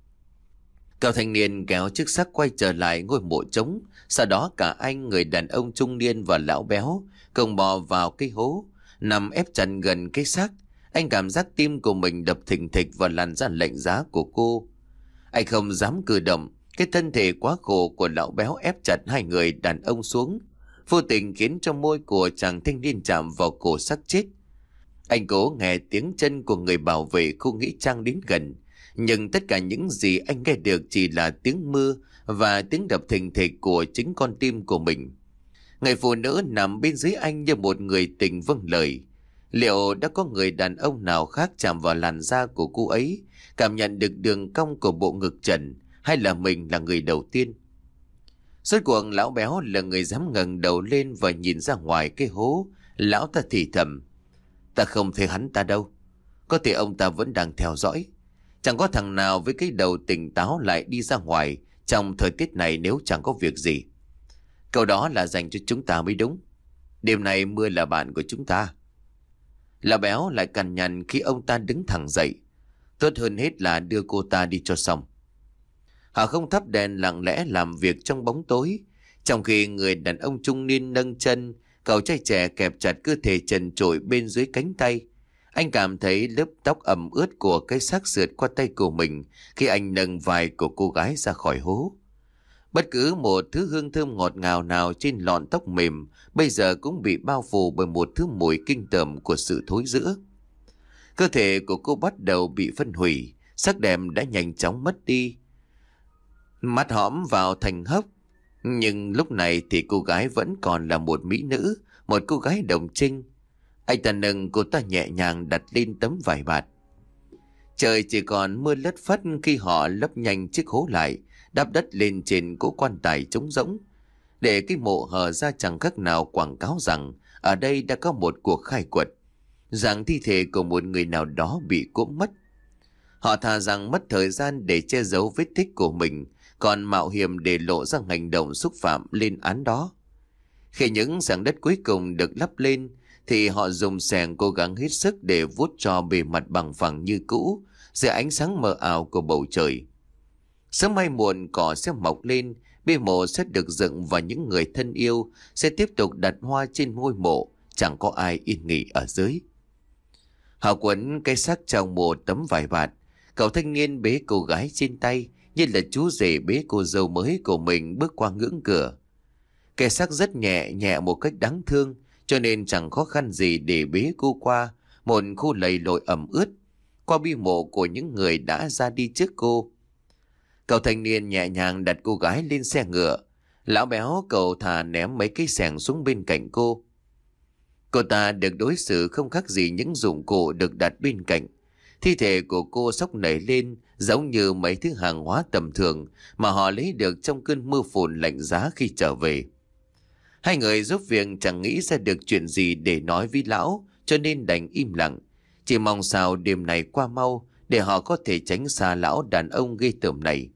A: Cậu thanh niên kéo chiếc xác quay trở lại ngôi mộ trống. Sau đó cả anh, người đàn ông trung niên và lão béo cùng bò vào cái hố, nằm ép chặt gần cái xác. Anh cảm giác tim của mình đập thình thịch và làn da lạnh giá của cô. Anh không dám cử động. Cái thân thể quá khổ của lão béo ép chặt hai người đàn ông xuống, vô tình khiến cho môi của chàng thanh niên chạm vào cổ xác chết. Anh cố nghe tiếng chân của người bảo vệ khu nghĩa trang đến gần, nhưng tất cả những gì anh nghe được chỉ là tiếng mưa và tiếng đập thình thịch của chính con tim của mình. Người phụ nữ nằm bên dưới anh như một người tình vâng lời. Liệu đã có người đàn ông nào khác chạm vào làn da của cô ấy, cảm nhận được đường cong của bộ ngực trần, hay là mình là người đầu tiên? Rốt cuộc lão béo là người dám ngẩng đầu lên và nhìn ra ngoài cái hố. Lão ta thì thầm: "Ta không thấy hắn ta đâu. Có thể ông ta vẫn đang theo dõi. Chẳng có thằng nào với cái đầu tỉnh táo lại đi ra ngoài trong thời tiết này nếu chẳng có việc gì. Câu đó là dành cho chúng ta mới đúng. Đêm nay mưa là bạn của chúng ta." Lão béo lại cằn nhằn khi ông ta đứng thẳng dậy: "Tốt hơn hết là đưa cô ta đi cho xong." Họ không thắp đèn, lặng lẽ làm việc trong bóng tối. Trong khi người đàn ông trung niên nâng chân, cậu trai trẻ kẹp chặt cơ thể trần trụi bên dưới cánh tay. Anh cảm thấy lớp tóc ẩm ướt của cái xác sượt qua tay của mình khi anh nâng vai của cô gái ra khỏi hố. Bất cứ một thứ hương thơm ngọt ngào nào trên lọn tóc mềm bây giờ cũng bị bao phủ bởi một thứ mùi kinh tởm của sự thối rữa. Cơ thể của cô bắt đầu bị phân hủy, sắc đẹp đã nhanh chóng mất đi, mắt hõm vào thành hốc. Nhưng lúc này thì cô gái vẫn còn là một mỹ nữ, một cô gái đồng trinh. Anh ta nâng cô ta nhẹ nhàng đặt lên tấm vải bạt. Trời chỉ còn mưa lất phất khi họ lấp nhanh chiếc hố lại, đắp đất lên trên cỗ quan tài trống rỗng. Để cái mộ hở ra chẳng khác nào quảng cáo rằng ở đây đã có một cuộc khai quật, rằng thi thể của một người nào đó bị cốm mất. Họ thà rằng mất thời gian để che giấu vết tích của mình, còn mạo hiểm để lộ ra hành động xúc phạm lên án đó. Khi những sảng đất cuối cùng được lắp lên, thì họ dùng xẻng cố gắng hết sức để vuốt cho bề mặt bằng phẳng như cũ dưới ánh sáng mờ ảo của bầu trời. Sớm hay muộn cỏ sẽ mọc lên, bia mộ sẽ được dựng và những người thân yêu sẽ tiếp tục đặt hoa trên ngôi mộ, chẳng có ai yên nghỉ ở dưới. Họ quấn cái xác trong một tấm vải bạt. Cậu thanh niên bế cô gái trên tay như là chú rể bế cô dâu mới của mình bước qua ngưỡng cửa. Cái xác rất nhẹ nhẹ một cách đáng thương, cho nên chẳng khó khăn gì để bế cô qua một khu lầy lội ẩm ướt, qua bia mộ của những người đã ra đi trước cô. Cậu thanh niên nhẹ nhàng đặt cô gái lên xe ngựa. Lão béo cậu thà ném mấy cây xẻng xuống bên cạnh cô. Cô ta được đối xử không khác gì những dụng cụ được đặt bên cạnh. Thi thể của cô xốc nảy lên giống như mấy thứ hàng hóa tầm thường mà họ lấy được trong cơn mưa phùn lạnh giá khi trở về. Hai người giúp việc chẳng nghĩ ra được chuyện gì để nói với lão, cho nên đành im lặng, chỉ mong sao đêm này qua mau để họ có thể tránh xa lão đàn ông ghê tởm này.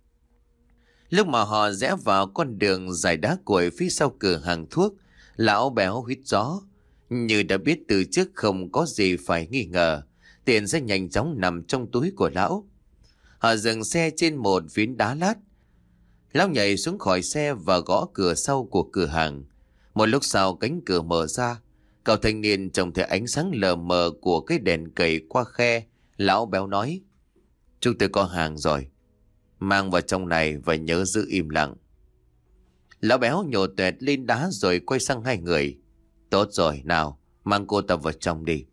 A: Lúc mà họ rẽ vào con đường dài đá cuội phía sau cửa hàng thuốc, lão béo huýt gió. Như đã biết từ trước không có gì phải nghi ngờ, tiền sẽ nhanh chóng nằm trong túi của lão. Họ dừng xe trên một phiến đá lát. Lão nhảy xuống khỏi xe và gõ cửa sau của cửa hàng. Một lúc sau cánh cửa mở ra. Cậu thanh niên trông thấy ánh sáng lờ mờ của cái đèn cầy qua khe. Lão béo nói: "Chúng tôi có hàng rồi. Mang vào trong này và nhớ giữ im lặng. Lão béo nhổ tuệt lên đá rồi quay sang hai người. Tốt rồi, nào, mang cô ta vào trong đi.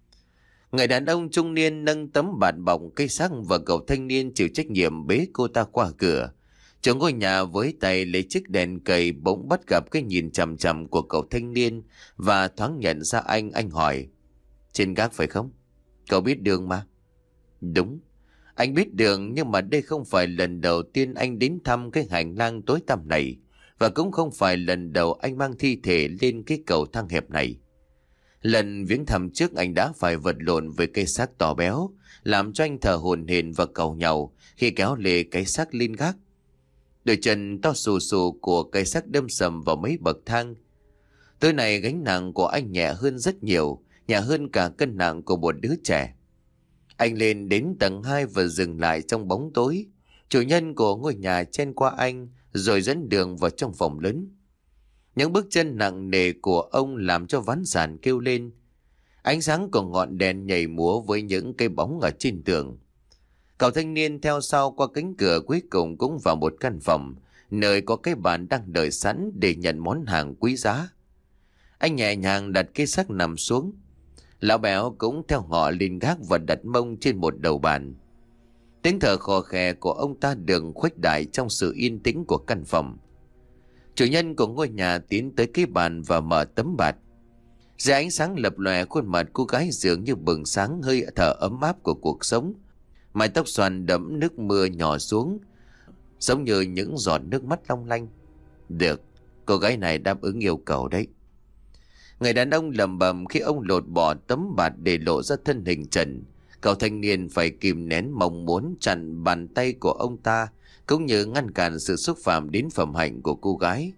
A: Người đàn ông trung niên nâng tấm bạt bọc cây xác và cậu thanh niên chịu trách nhiệm bế cô ta qua cửa. Chỗ ngôi nhà với tay lấy chiếc đèn cầy bỗng bắt gặp cái nhìn chằm chằm của cậu thanh niên và thoáng nhận ra anh. Anh hỏi, trên gác phải không? Cậu biết đường mà. Đúng, anh biết đường, nhưng mà đây không phải lần đầu tiên anh đến thăm cái hành lang tối tăm này, và cũng không phải lần đầu anh mang thi thể lên cái cầu thang hẹp này. Lần viếng thăm trước anh đã phải vật lộn với cây xác to béo, làm cho anh thở hổn hển và cầu nhau khi kéo lê cái xác lên gác. Đôi chân to xù xù của cây xác đâm sầm vào mấy bậc thang. Tối nay gánh nặng của anh nhẹ hơn rất nhiều, nhẹ hơn cả cân nặng của một đứa trẻ. Anh lên đến tầng hai và dừng lại trong bóng tối. Chủ nhân của ngôi nhà chen qua anh rồi dẫn đường vào trong phòng lớn. Những bước chân nặng nề của ông làm cho ván sàn kêu lên. Ánh sáng của ngọn đèn nhảy múa với những cây bóng ở trên tường. Cậu thanh niên theo sau qua cánh cửa cuối cùng cũng vào một căn phòng, nơi có cái bàn đang đợi sẵn để nhận món hàng quý giá. Anh nhẹ nhàng đặt cái xác nằm xuống. Lão béo cũng theo họ lên gác và đặt mông trên một đầu bàn. Tiếng thở khò khè của ông ta được khuếch đại trong sự yên tĩnh của căn phòng. Chủ nhân của ngôi nhà tiến tới cái bàn và mở tấm bạt. Dưới ánh sáng lập lòe, khuôn mặt cô gái dường như bừng sáng hơi thở ấm áp của cuộc sống. Mái tóc xoăn đẫm nước mưa nhỏ xuống, giống như những giọt nước mắt long lanh. Được, cô gái này đáp ứng yêu cầu đấy. Người đàn ông lẩm bẩm khi ông lột bỏ tấm bạt để lộ ra thân hình trần. Cậu thanh niên phải kìm nén mong muốn chặn bàn tay của ông ta, cũng như ngăn cản sự xúc phạm đến phẩm hạnh của cô gái.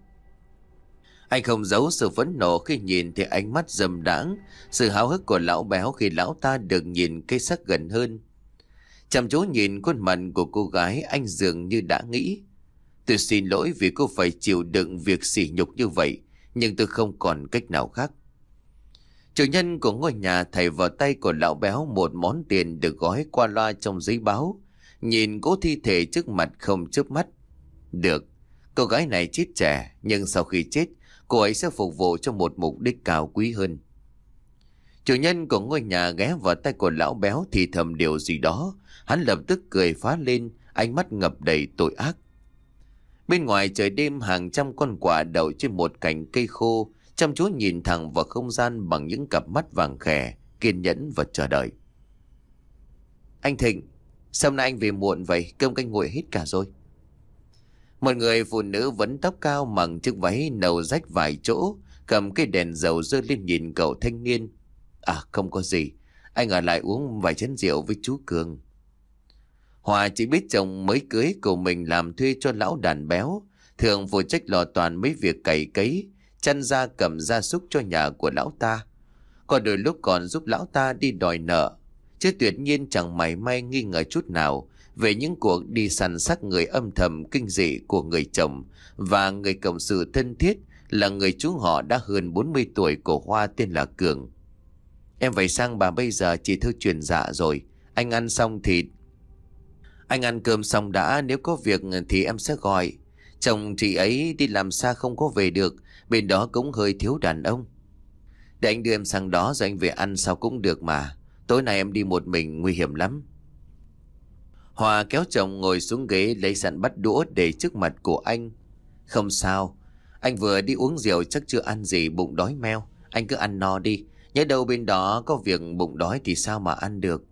A: Anh không giấu sự phẫn nộ khi nhìn thấy ánh mắt dâm đãng, sự háo hức của lão béo khi lão ta được nhìn cây xác gần hơn. Chăm chú nhìn khuôn mặt của cô gái, anh dường như đã nghĩ, tôi xin lỗi vì cô phải chịu đựng việc sỉ nhục như vậy, nhưng tôi không còn cách nào khác. Chủ nhân của ngôi nhà thảy vào tay của lão béo một món tiền được gói qua loa trong giấy báo, nhìn cố thi thể trước mặt không chớp mắt. Được, cô gái này chết trẻ, nhưng sau khi chết, cô ấy sẽ phục vụ cho một mục đích cao quý hơn. Chủ nhân của ngôi nhà ghé vào tay của lão béo thì thầm điều gì đó. Hắn lập tức cười phá lên, ánh mắt ngập đầy tội ác. Bên ngoài trời đêm, hàng trăm con quạ đậu trên một cành cây khô, chăm chú nhìn thẳng vào không gian bằng những cặp mắt vàng khè, kiên nhẫn và chờ đợi. Anh Thịnh, sao nay anh về muộn vậy? Cơm canh nguội hết cả rồi. Một người phụ nữ vấn tóc cao mặc chiếc váy nâu rách vài chỗ, cầm cây đèn dầu giơ lên nhìn cậu thanh niên. À, không có gì, anh ở lại uống vài chén rượu với chú Cường. Hòa chỉ biết chồng mới cưới của mình làm thuê cho lão đàn béo, thường phụ trách lo toàn mấy việc cày cấy, chăn gia cầm gia súc cho nhà của lão ta. Có đôi lúc còn giúp lão ta đi đòi nợ, chứ tuyệt nhiên chẳng mảy may nghi ngờ chút nào về những cuộc đi săn xác người âm thầm kinh dị của người chồng và người cộng sự thân thiết là người chú họ đã hơn bốn mươi tuổi của Hoa tên là Cường. Em phải sang bà bây giờ chị Thư truyền dạ rồi. Anh ăn xong thì... Anh ăn cơm xong đã, nếu có việc thì em sẽ gọi. Chồng chị ấy đi làm xa không có về được, bên đó cũng hơi thiếu đàn ông. Để anh đưa em sang đó rồi anh về ăn sau cũng được mà. Tối nay em đi một mình nguy hiểm lắm. Hòa kéo chồng ngồi xuống ghế lấy sẵn bát đũa để trước mặt của anh. Không sao, anh vừa đi uống rượu chắc chưa ăn gì, bụng đói meo. Anh cứ ăn no đi, nhớ đâu bên đó có việc bụng đói thì sao mà ăn được.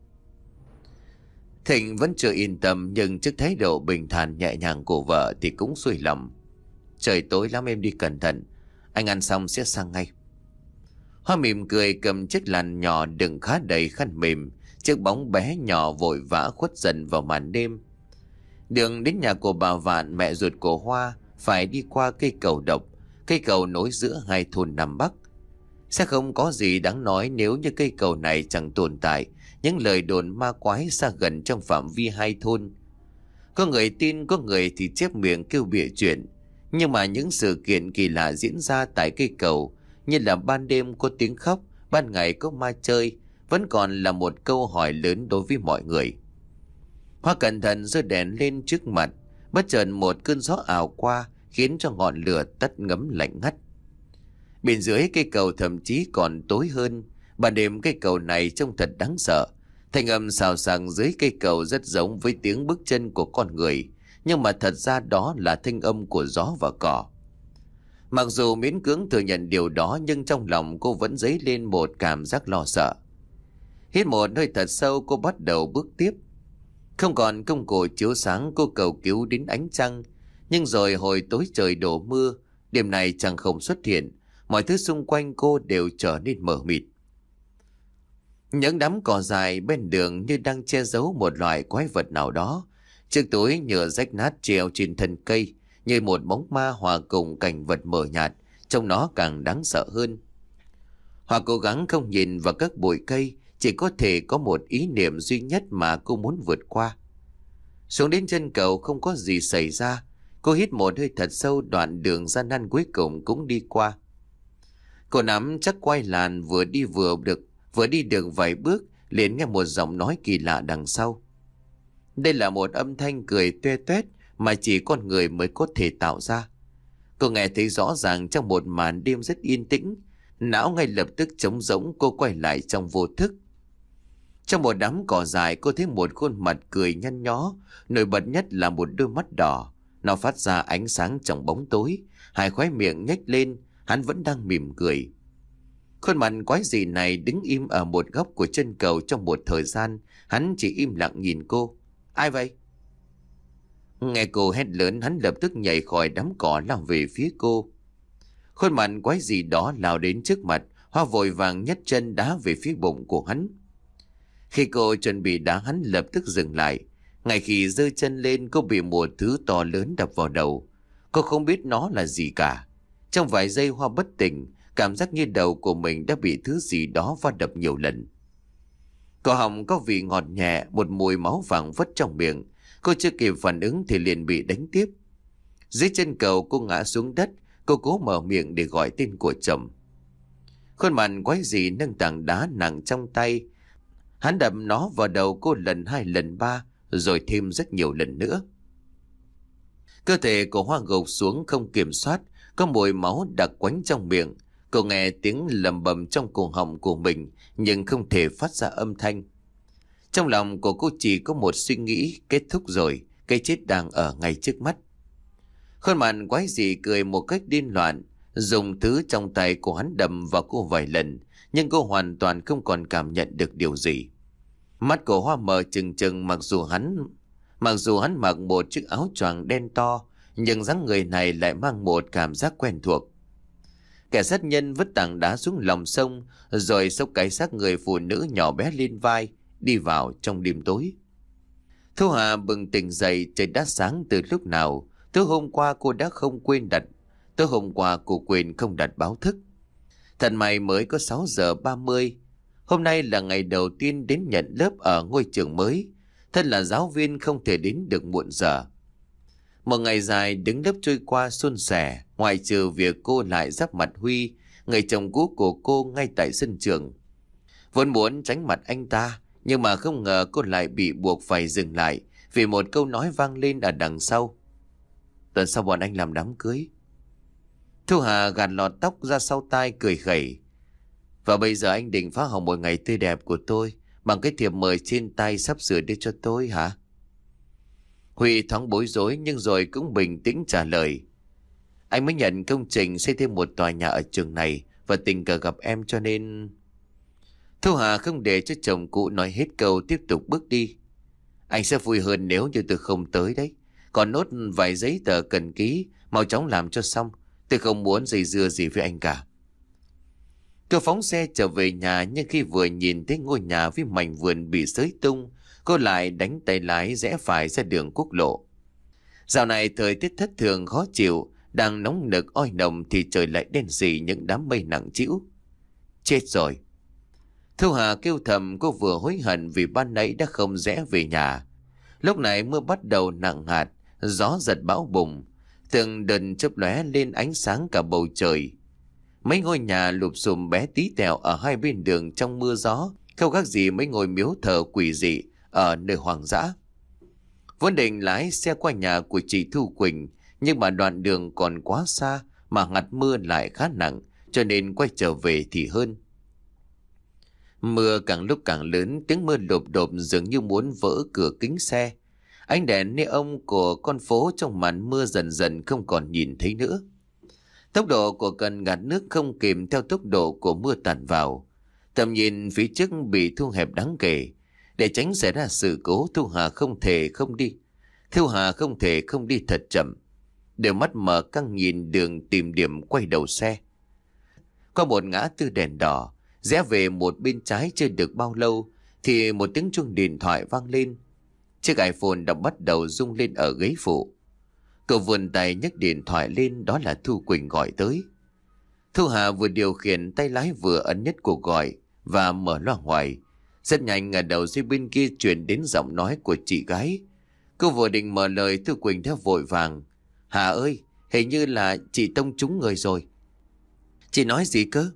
A: Thịnh vẫn chưa yên tâm, nhưng trước thái độ bình thản nhẹ nhàng của vợ thì cũng xuôi lòng. Trời tối lắm, em đi cẩn thận, anh ăn xong sẽ sang ngay. Hoa mỉm cười cầm chiếc làn nhỏ đựng khá đầy khăn mềm, chiếc bóng bé nhỏ vội vã khuất dần vào màn đêm. Đường đến nhà của bà Vạn, mẹ ruột của Hoa, phải đi qua cây cầu độc, cây cầu nối giữa hai thôn Nam Bắc. Sẽ không có gì đáng nói nếu như cây cầu này chẳng tồn tại những lời đồn ma quái xa gần trong phạm vi hai thôn. Có người tin, có người thì chép miệng kêu bịa chuyện, nhưng mà những sự kiện kỳ lạ diễn ra tại cây cầu, như là ban đêm có tiếng khóc, ban ngày có ma chơi, vẫn còn là một câu hỏi lớn đối với mọi người. Hoa cẩn thận giơ đèn lên trước mặt, bất chợt một cơn gió ảo qua, khiến cho ngọn lửa tắt ngấm lạnh ngắt. Bên dưới cây cầu thậm chí còn tối hơn. Ban đêm cây cầu này trông thật đáng sợ. Thanh âm xào xạc dưới cây cầu rất giống với tiếng bước chân của con người, nhưng mà thật ra đó là thanh âm của gió và cỏ. Mặc dù miễn cưỡng thừa nhận điều đó, nhưng trong lòng cô vẫn dấy lên một cảm giác lo sợ. Hít một hơi thật sâu, cô bắt đầu bước tiếp. Không còn công cụ chiếu sáng, cô cầu cứu đến ánh trăng. Nhưng rồi hồi tối trời đổ mưa, đêm này trăng không xuất hiện, mọi thứ xung quanh cô đều trở nên mờ mịt. Những đám cỏ dài bên đường như đang che giấu một loại quái vật nào đó. Chiếc túi nhựa rách nát treo trên thân cây như một bóng ma hòa cùng cảnh vật mờ nhạt, trông nó càng đáng sợ hơn. Hoa cố gắng không nhìn vào các bụi cây, chỉ có thể có một ý niệm duy nhất mà cô muốn vượt qua. Xuống đến chân cầu không có gì xảy ra. Cô hít một hơi thật sâu, đoạn đường gian nan cuối cùng cũng đi qua. Cô nắm chắc quai làn, vừa đi vừa được vừa đi được vài bước liền nghe một giọng nói kỳ lạ đằng sau. Đây là một âm thanh cười tuê tuét mà chỉ con người mới có thể tạo ra. Cô nghe thấy rõ ràng trong một màn đêm rất yên tĩnh. Não ngay lập tức trống rỗng, cô quay lại trong vô thức. Trong một đám cỏ dài, cô thấy một khuôn mặt cười nhăn nhó, nổi bật nhất là một đôi mắt đỏ. Nó phát ra ánh sáng trong bóng tối, hai khóe miệng nhếch lên, hắn vẫn đang mỉm cười. Khuôn mặt quái dị này đứng im ở một góc của chân cầu trong một thời gian, hắn chỉ im lặng nhìn cô. Ai vậy? Nghe cô hét lớn, hắn lập tức nhảy khỏi đám cỏ lao về phía cô. Khuôn mặt quái dị đó lao đến trước mặt, Hoa vội vàng nhấc chân đá về phía bụng của hắn. Khi cô chuẩn bị đá, hắn lập tức dừng lại. Ngay khi giơ chân lên, cô bị một thứ to lớn đập vào đầu. Cô không biết nó là gì cả. Trong vài giây Hoa bất tỉnh, cảm giác như đầu của mình đã bị thứ gì đó va đập nhiều lần. Cổ họng có vị ngọt nhẹ, một mùi máu vàng vất trong miệng. Cô chưa kịp phản ứng thì liền bị đánh tiếp. Dưới chân cầu cô ngã xuống đất, cô cố mở miệng để gọi tên của chồng. Khuôn mặt quái dị nâng tảng đá nặng trong tay. Hắn đập nó vào đầu cô lần hai lần ba, rồi thêm rất nhiều lần nữa. Cơ thể của Hoa gục xuống không kiểm soát, có mùi máu đặc quánh trong miệng. Cô nghe tiếng lầm bầm trong cổ họng của mình, nhưng không thể phát ra âm thanh. Trong lòng của cô chỉ có một suy nghĩ: kết thúc rồi, cái chết đang ở ngay trước mắt. Khuôn mặt quái dị cười một cách điên loạn, dùng thứ trong tay của hắn đâm vào cô vài lần, nhưng cô hoàn toàn không còn cảm nhận được điều gì. Mắt của Hoa mở trừng trừng, mặc dù hắn mặc dù hắn mặc một chiếc áo choàng đen to, nhưng dáng người này lại mang một cảm giác quen thuộc. Kẻ sát nhân vứt tảng đá xuống lòng sông, rồi xốc cái xác người phụ nữ nhỏ bé lên vai, đi vào trong đêm tối. Thu Hà bừng tỉnh dậy, trời đã sáng từ lúc nào. Tối hôm qua cô đã không quên đặt Tối hôm qua cô quên không đặt báo thức. Thật may mới có sáu giờ ba mươi. Hôm nay là ngày đầu tiên đến nhận lớp ở ngôi trường mới. Thân là giáo viên không thể đến được muộn giờ. Một ngày dài đứng lớp trôi qua suôn sẻ, ngoại trừ việc cô lại giáp mặt Huy, người chồng cũ của cô, ngay tại sân trường. Vốn muốn tránh mặt anh ta, nhưng mà không ngờ cô lại bị buộc phải dừng lại vì một câu nói vang lên ở đằng sau. Tuần sau bọn anh làm đám cưới. Thu Hà gạt lọt tóc ra sau tai, cười khẩy. Và bây giờ anh định phá hỏng một ngày tươi đẹp của tôi bằng cái thiệp mời trên tay sắp sửa đưa cho tôi hả? Huy thoáng bối rối nhưng rồi cũng bình tĩnh trả lời. Anh mới nhận công trình xây thêm một tòa nhà ở trường này và tình cờ gặp em cho nên... Thu Hà không để cho chồng cũ nói hết câu, tiếp tục bước đi. Anh sẽ vui hơn nếu như tôi không tới đấy. Còn nốt vài giấy tờ cần ký, mau chóng làm cho xong. Tôi không muốn dây dưa gì với anh cả. Cô phóng xe trở về nhà, nhưng khi vừa nhìn thấy ngôi nhà với mảnh vườn bị xới tung, cô lại đánh tay lái rẽ phải ra đường quốc lộ. Dạo này thời tiết thất thường khó chịu, đang nóng nực oi nồng thì trời lại đen sì những đám mây nặng trĩu. Chết rồi! Thu Hà kêu thầm, cô vừa hối hận vì ban nãy đã không rẽ về nhà. Lúc này mưa bắt đầu nặng hạt, gió giật bão bùng, từng đợt chớp lóe lên ánh sáng cả bầu trời. Mấy ngôi nhà lụp xùm bé tí tẹo ở hai bên đường trong mưa gió, không khác gì mấy ngôi miếu thờ quỷ dị ở nơi hoang dã. Vốn định lái xe qua nhà của chị Thu Quỳnh, Nhưng mà đoạn đường còn quá xa mà hạt mưa lại khá nặng, cho nên quay trở về thì hơn. Mưa càng lúc càng lớn, tiếng mưa lộp độp dường như muốn vỡ cửa kính xe. Ánh đèn neon của con phố trong màn mưa dần dần không còn nhìn thấy nữa. Tốc độ của cần gạt nước không kìm theo tốc độ của mưa tạt vào. Tầm nhìn phía trước bị thu hẹp đáng kể. Để tránh xảy ra sự cố, Thu Hà không thể không đi. Thu Hà không thể không đi thật chậm. Đôi mắt mở căng nhìn đường tìm điểm quay đầu xe. Qua một ngã tư đèn đỏ, rẽ về một bên trái chưa được bao lâu thì một tiếng chuông điện thoại vang lên. Chiếc iPhone đã bắt đầu rung lên ở ghế phụ. Cậu vươn tay nhấc điện thoại lên, đó là Thu Quỳnh gọi tới. Thu Hà vừa điều khiển tay lái vừa ấn nhất cuộc gọi và mở loa ngoài. Rất nhanh ở đầu dây bên kia truyền đến giọng nói của chị gái. Cô vừa định mở lời, Thu Quỳnh đã vội vàng. Hà ơi, hình như là chị tông trúng người rồi. Chị nói gì cơ?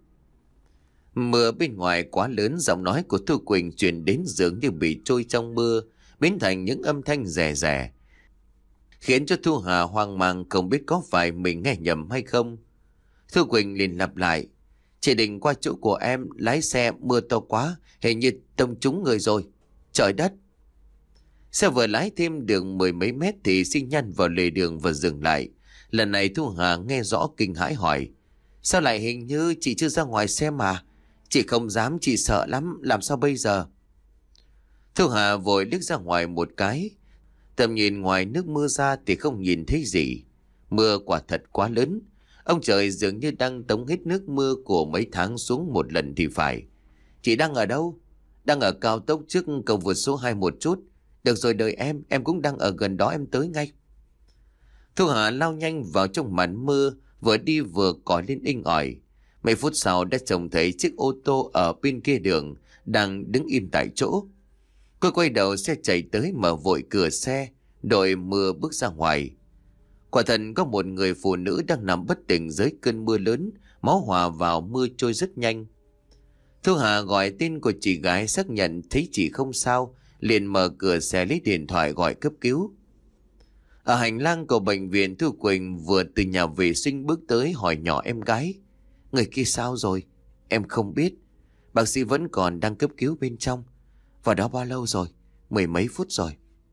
A: Mưa bên ngoài quá lớn, giọng nói của Thu Quỳnh truyền đến dường như bị trôi trong mưa, biến thành những âm thanh rè rè, khiến cho Thu Hà hoang mang không biết có phải mình nghe nhầm hay không. Thu Quỳnh liền lặp lại. Chị định qua chỗ của em, lái xe mưa to quá, hình như tông trúng người rồi. Trời đất! Xe vừa lái thêm đường mười mấy mét thì xi nhăn vào lề đường và dừng lại. Lần này Thu Hà nghe rõ kinh hãi hỏi. Sao lại hình như chị chưa ra ngoài xe mà? Chị không dám, chị sợ lắm, làm sao bây giờ? Thu Hà vội liếc ra ngoài một cái. Tầm nhìn ngoài nước mưa ra thì không nhìn thấy gì. Mưa quả thật quá lớn. Ông trời dường như đang tống hết nước mưa của mấy tháng xuống một lần thì phải. Chị đang ở đâu? Đang ở cao tốc trước cầu vượt số hai một chút. Được rồi, đợi em, em cũng đang ở gần đó, em tới ngay. Thu Hà lao nhanh vào trong màn mưa, vừa đi vừa còi lên inh ỏi. Mấy phút sau đã trông thấy chiếc ô tô ở bên kia đường đang đứng im tại chỗ. Cô quay đầu xe chạy tới, mở vội cửa xe, đội mưa bước ra ngoài. Quả thật có một người phụ nữ đang nằm bất tỉnh dưới cơn mưa lớn, máu hòa vào mưa trôi rất nhanh. Thu Hà gọi tên của chị gái, xác nhận thấy chị không sao, liền mở cửa xe lấy điện thoại gọi cấp cứu. Ở hành lang của bệnh viện, Thu Quỳnh vừa từ nhà vệ sinh bước tới hỏi nhỏ em gái. Người kia sao rồi? Em không biết. Bác sĩ vẫn còn đang cấp cứu bên trong. Vào đó bao lâu rồi? Mười mấy phút rồi.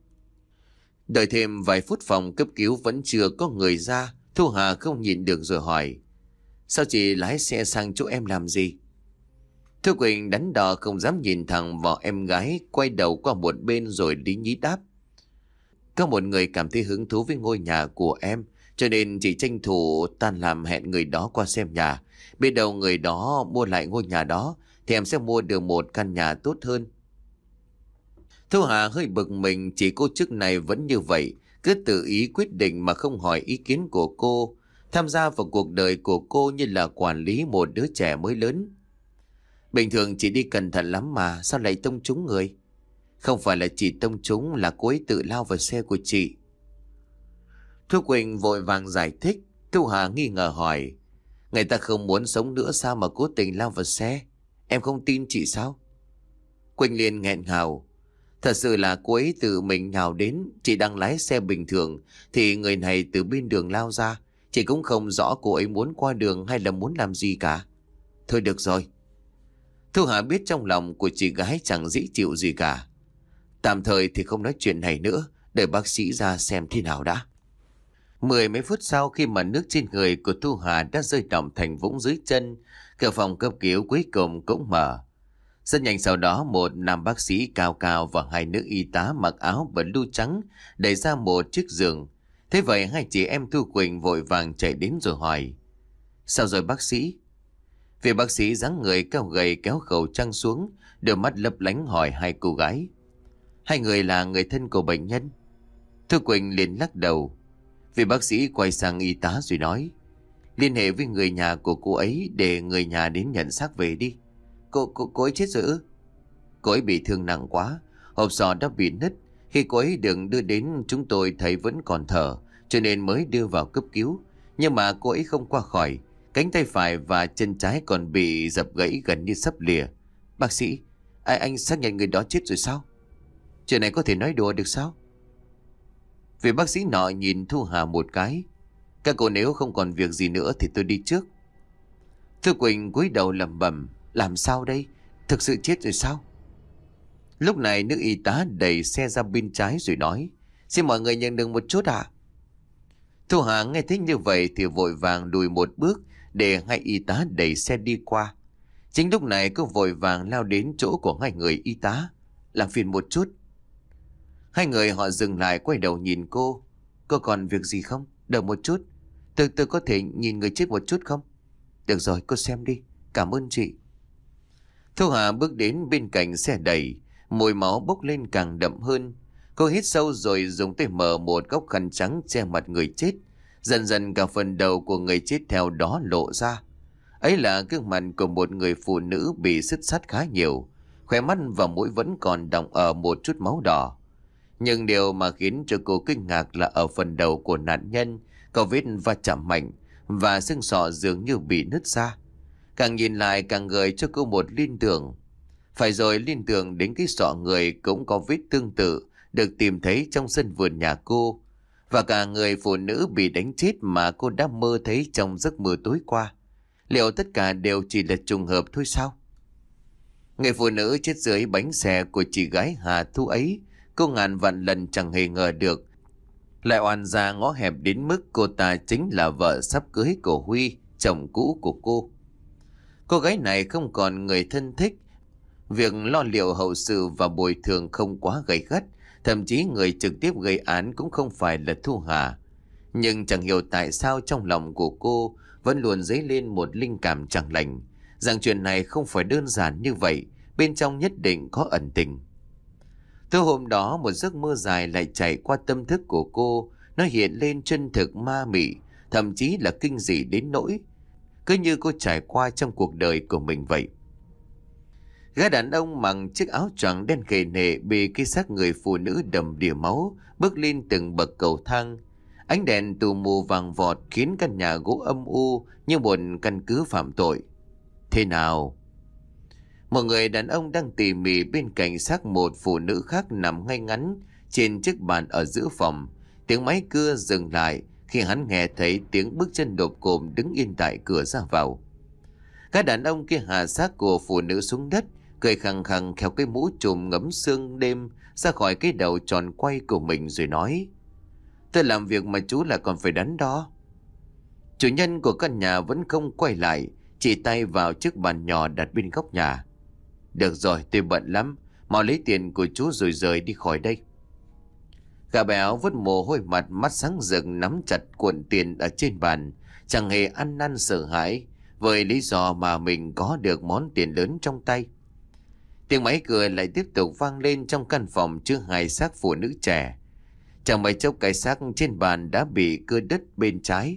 A: Đợi thêm vài phút phòng cấp cứu vẫn chưa có người ra. Thu Hà không nhịn được rồi hỏi. Sao chị lái xe sang chỗ em làm gì? Thu Quỳnh đắn đo không dám nhìn thẳng vào em gái, quay đầu qua một bên rồi lý nhí đáp. Có một người cảm thấy hứng thú với ngôi nhà của em, cho nên chị tranh thủ tan làm hẹn người đó qua xem nhà. Biết đâu người đó mua lại ngôi nhà đó thì em sẽ mua được một căn nhà tốt hơn. Thu Hà hơi bực mình, chỉ cô chức này vẫn như vậy, cứ tự ý quyết định mà không hỏi ý kiến của cô, tham gia vào cuộc đời của cô như là quản lý một đứa trẻ mới lớn. Bình thường chị đi cẩn thận lắm mà, sao lại tông trúng người? Không phải là chị tông trúng, là cô ấy tự lao vào xe của chị. Thu Quỳnh vội vàng giải thích. Thu Hà nghi ngờ hỏi. Người ta không muốn sống nữa sao mà cố tình lao vào xe? Em không tin chị sao? Quỳnh liền nghẹn ngào. Thật sự là cô ấy tự mình nhào đến. Chị đang lái xe bình thường thì người này từ bên đường lao ra. Chị cũng không rõ cô ấy muốn qua đường hay là muốn làm gì cả. Thôi được rồi. Thu Hà biết trong lòng của chị gái chẳng dễ chịu gì cả. Tạm thời thì không nói chuyện này nữa, đợi bác sĩ ra xem thế nào đã. Mười mấy phút sau, khi mà nước trên người của Thu Hà đã rơi đọng thành vũng dưới chân, cửa phòng cấp cứu cuối cùng cũng mở. Rất nhanh sau đó, một nam bác sĩ cao cao và hai nữ y tá mặc áo blue trắng đẩy ra một chiếc giường. Thế vậy hai chị em Thu Quỳnh vội vàng chạy đến rồi hỏi. Sao rồi bác sĩ? Vị bác sĩ dáng người cao gầy kéo khẩu trang xuống, đôi mắt lấp lánh hỏi hai cô gái. Hai người là người thân của bệnh nhân? Thu Quỳnh liền lắc đầu. Vị bác sĩ quay sang y tá rồi nói. Liên hệ với người nhà của cô ấy để người nhà đến nhận xác về đi. Cô, cô, cô ấy chết rồi ư? Cô ấy bị thương nặng quá, hộp sọ đã bị nứt. Khi cô ấy được đưa đến chúng tôi thấy vẫn còn thở, cho nên mới đưa vào cấp cứu. Nhưng mà cô ấy không qua khỏi. Cánh tay phải và chân trái còn bị dập gãy gần như sắp lìa. Bác sĩ, ai anh xác nhận người đó chết rồi sao? Chuyện này có thể nói đùa được sao? Vị bác sĩ nọ nhìn Thu Hà một cái. Các cô nếu không còn việc gì nữa thì tôi đi trước. Thư Quỳnh cúi đầu lẩm bẩm, làm sao đây? Thực sự chết rồi sao? Lúc này nữ y tá đẩy xe ra bên trái rồi nói, xin mọi người nhường đường một chút ạ. Thu Hà nghe thấy như vậy thì vội vàng lùi một bước để hai y tá đẩy xe đi qua. Chính lúc này cô vội vàng lao đến chỗ của hai người y tá. Làm phiền một chút. Hai người họ dừng lại quay đầu nhìn cô. Cô còn việc gì không? Đợi một chút. Tôi, tôi có thể nhìn người chết một chút không? Được rồi, cô xem đi. Cảm ơn chị. Thu Hà bước đến bên cạnh xe đẩy. Mùi máu bốc lên càng đậm hơn. Cô hít sâu rồi dùng tay mở một góc khăn trắng che mặt người chết. Dần dần cả phần đầu của người chết theo đó lộ ra. Ấy là gương mặt của một người phụ nữ bị sứt sắt khá nhiều. Khóe mắt và mũi vẫn còn đọng ở một chút máu đỏ. Nhưng điều mà khiến cho cô kinh ngạc là ở phần đầu của nạn nhân có vết va chạm mạnh và xương sọ dường như bị nứt ra. Càng nhìn lại càng gợi cho cô một liên tưởng. Phải rồi, liên tưởng đến cái sọ người cũng có vết tương tự được tìm thấy trong sân vườn nhà cô. Và cả người phụ nữ bị đánh chết mà cô đã mơ thấy trong giấc mơ tối qua. Liệu tất cả đều chỉ là trùng hợp thôi sao? Người phụ nữ chết dưới bánh xe của chị gái Hà Thu ấy, cô ngàn vạn lần chẳng hề ngờ được. Lại oan gia ngõ hẹp đến mức cô ta chính là vợ sắp cưới của Huy, chồng cũ của cô. Cô gái này không còn người thân thích. Việc lo liệu hậu sự và bồi thường không quá gay gắt. Thậm chí người trực tiếp gây án cũng không phải là Thu Hà. Nhưng chẳng hiểu tại sao trong lòng của cô vẫn luôn dấy lên một linh cảm chẳng lành, rằng chuyện này không phải đơn giản như vậy, bên trong nhất định có ẩn tình. Từ hôm đó một giấc mơ dài lại chạy qua tâm thức của cô, nó hiện lên chân thực ma mị, thậm chí là kinh dị đến nỗi cứ như cô trải qua trong cuộc đời của mình vậy. Gã đàn ông mặc chiếc áo choàng đen gầy nệ bị cái xác người phụ nữ đầm đìa máu bước lên từng bậc cầu thang. Ánh đèn tù mù vàng vọt khiến căn nhà gỗ âm u như một căn cứ phạm tội. Thế nào? Một người đàn ông đang tỉ mỉ bên cạnh xác một phụ nữ khác nằm ngay ngắn trên chiếc bàn ở giữa phòng. Tiếng máy cưa dừng lại khi hắn nghe thấy tiếng bước chân đột cồm đứng yên tại cửa ra vào. Các đàn ông kia hạ xác của phụ nữ xuống đất, cười khằng khằng kheo cái mũ trùm ngấm sương đêm ra khỏi cái đầu tròn quay của mình rồi nói: tôi làm việc mà chú lại còn phải đắn đo. Chủ nhân của căn nhà vẫn không quay lại, chỉ tay vào chiếc bàn nhỏ đặt bên góc nhà. Được rồi, tôi bận lắm, mau lấy tiền của chú rồi rời đi khỏi đây. Gã béo vứt mồ hôi mặt, mắt sáng rực nắm chặt cuộn tiền ở trên bàn, chẳng hề ăn năn sợ hãi với lý do mà mình có được món tiền lớn trong tay. Tiếng máy cười lại tiếp tục vang lên trong căn phòng chứa hai xác phụ nữ trẻ. Chẳng mấy chốc cái xác trên bàn đã bị cưa đứt bên trái.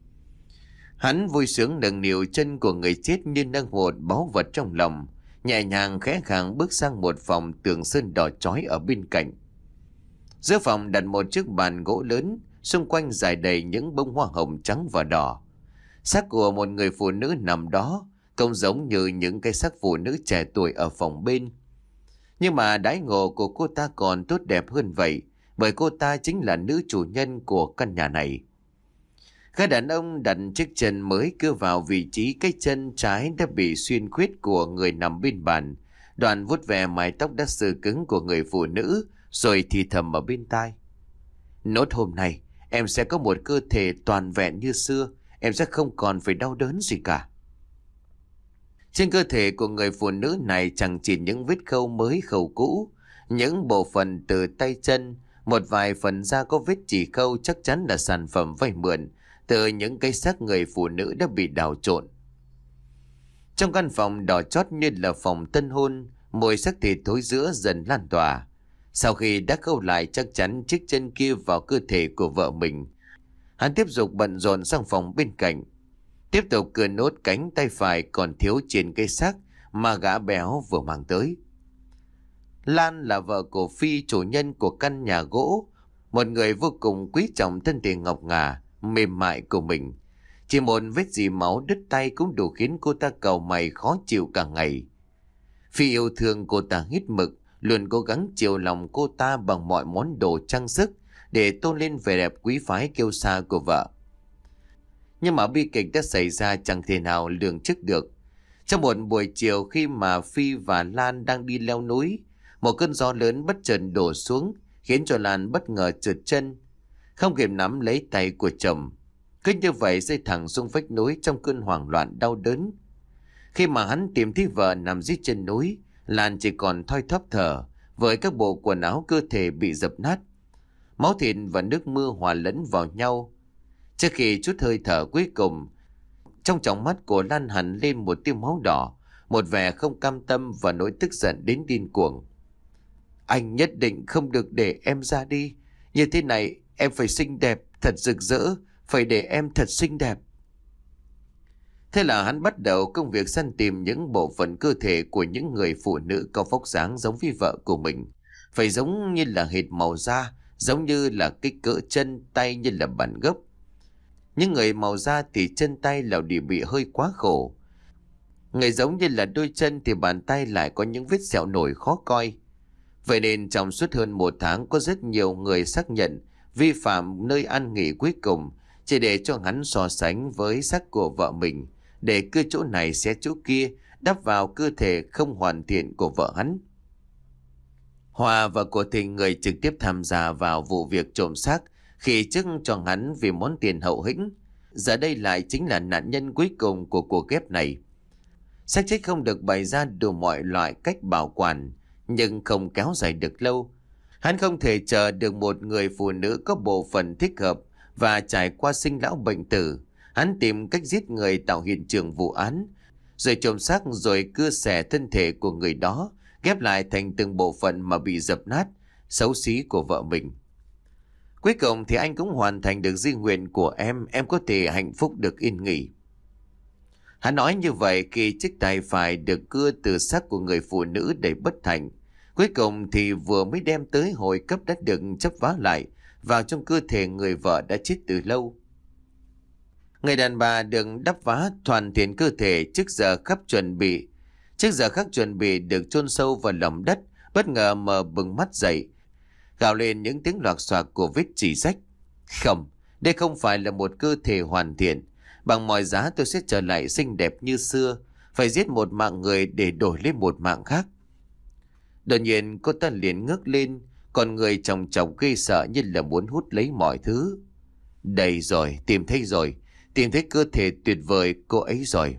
A: Hắn vui sướng nâng niu chân của người chết như nâng một báu vật trong lòng, nhẹ nhàng khẽ khàng bước sang một phòng tường sơn đỏ chói ở bên cạnh. Giữa phòng đặt một chiếc bàn gỗ lớn, xung quanh rải đầy những bông hoa hồng trắng và đỏ. Xác của một người phụ nữ nằm đó, không giống như những cái xác phụ nữ trẻ tuổi ở phòng bên. Nhưng mà đãi ngộ của cô ta còn tốt đẹp hơn vậy, bởi cô ta chính là nữ chủ nhân của căn nhà này. Gã đàn ông đặt chiếc chân mới cưa vào vị trí cái chân trái đã bị xuyên khuyết của người nằm bên bàn, đoạn vuốt về mái tóc đã sừ cứng của người phụ nữ, rồi thì thầm ở bên tai: nốt hôm nay em sẽ có một cơ thể toàn vẹn như xưa, em sẽ không còn phải đau đớn gì cả. Trên cơ thể của người phụ nữ này chẳng chỉ những vết khâu mới khâu cũ, những bộ phận từ tay chân, một vài phần da có vết chỉ khâu chắc chắn là sản phẩm vay mượn từ những cái xác người phụ nữ đã bị đào trộn. Trong căn phòng đỏ chót như là phòng tân hôn, mùi xác thịt thối rữa dần lan tỏa. Sau khi đã khâu lại chắc chắn chiếc chân kia vào cơ thể của vợ mình, hắn tiếp tục bận rộn sang phòng bên cạnh, tiếp tục cưa nốt cánh tay phải còn thiếu trên cây xác mà gã béo vừa mang tới. Lan là vợ của Phi, chủ nhân của căn nhà gỗ, một người vô cùng quý trọng thân thể ngọc ngà, mềm mại của mình. Chỉ một vết dì máu đứt tay cũng đủ khiến cô ta cau mày khó chịu cả ngày. Phi yêu thương cô ta hết mực, luôn cố gắng chiều lòng cô ta bằng mọi món đồ trang sức để tôn lên vẻ đẹp quý phái kiêu sa của vợ. Nhưng mà bi kịch đã xảy ra chẳng thể nào lường trước được. Trong một buổi chiều khi mà Phi và Lan đang đi leo núi, một cơn gió lớn bất chợt đổ xuống, khiến cho Lan bất ngờ trượt chân, không kịp nắm lấy tay của chồng. Cứ như vậy rơi thẳng xuống vách núi trong cơn hoảng loạn đau đớn. Khi mà hắn tìm thấy vợ nằm dưới chân núi, Lan chỉ còn thoi thóp thở, với các bộ quần áo cơ thể bị dập nát. Máu thịt và nước mưa hòa lẫn vào nhau. Trước khi chút hơi thở cuối cùng, trong tròng mắt của Lan hẳn lên một tia máu đỏ, một vẻ không cam tâm và nỗi tức giận đến điên cuồng. Anh nhất định không được để em ra đi. Như thế này em phải xinh đẹp, thật rực rỡ, phải để em thật xinh đẹp. Thế là hắn bắt đầu công việc săn tìm những bộ phận cơ thể của những người phụ nữ có vóc dáng giống với vợ của mình. Phải giống như là hệt màu da, giống như là kích cỡ chân tay như là bản gốc. Những người màu da thì chân tay là đều bị hơi quá khổ. Người giống như là đôi chân thì bàn tay lại có những vết sẹo nổi khó coi. Vậy nên trong suốt hơn một tháng có rất nhiều người xác nhận vi phạm nơi ăn nghỉ cuối cùng, chỉ để cho hắn so sánh với xác của vợ mình, để cưa chỗ này xé chỗ kia, đắp vào cơ thể không hoàn thiện của vợ hắn. Hòa và của Thịnh, người trực tiếp tham gia vào vụ việc trộm xác khi trước cho hắn vì món tiền hậu hĩnh, giờ đây lại chính là nạn nhân cuối cùng của cuộc ghép này. Xác chết không được bày ra đủ mọi loại cách bảo quản, nhưng không kéo dài được lâu. Hắn không thể chờ được một người phụ nữ có bộ phận thích hợp và trải qua sinh lão bệnh tử. Hắn tìm cách giết người tạo hiện trường vụ án, rồi trộm xác rồi cưa xẻ thân thể của người đó, ghép lại thành từng bộ phận mà bị dập nát, xấu xí của vợ mình. Cuối cùng thì anh cũng hoàn thành được di nguyện của em, em có thể hạnh phúc được yên nghỉ. Hắn nói như vậy khi chiếc tay phải được cưa từ xác của người phụ nữ đầy bất thành. Cuối cùng thì vừa mới đem tới hồi cấp đã được chấp vá lại vào trong cơ thể người vợ đã chết từ lâu. Người đàn bà được đắp vá hoàn thiện cơ thể trước giờ khắc chuẩn bị. Trước giờ khắc chuẩn bị được chôn sâu vào lòng đất, bất ngờ mở bừng mắt dậy, gào lên những tiếng loạc xoạc của vết chỉ rách. Không, đây không phải là một cơ thể hoàn thiện. Bằng mọi giá tôi sẽ trở lại xinh đẹp như xưa, phải giết một mạng người để đổi lấy một mạng khác. Đột nhiên cô ta liền ngước lên, còn người chồng chọc gây sợ như là muốn hút lấy mọi thứ. Đây rồi, tìm thấy rồi, tìm thấy cơ thể tuyệt vời cô ấy rồi.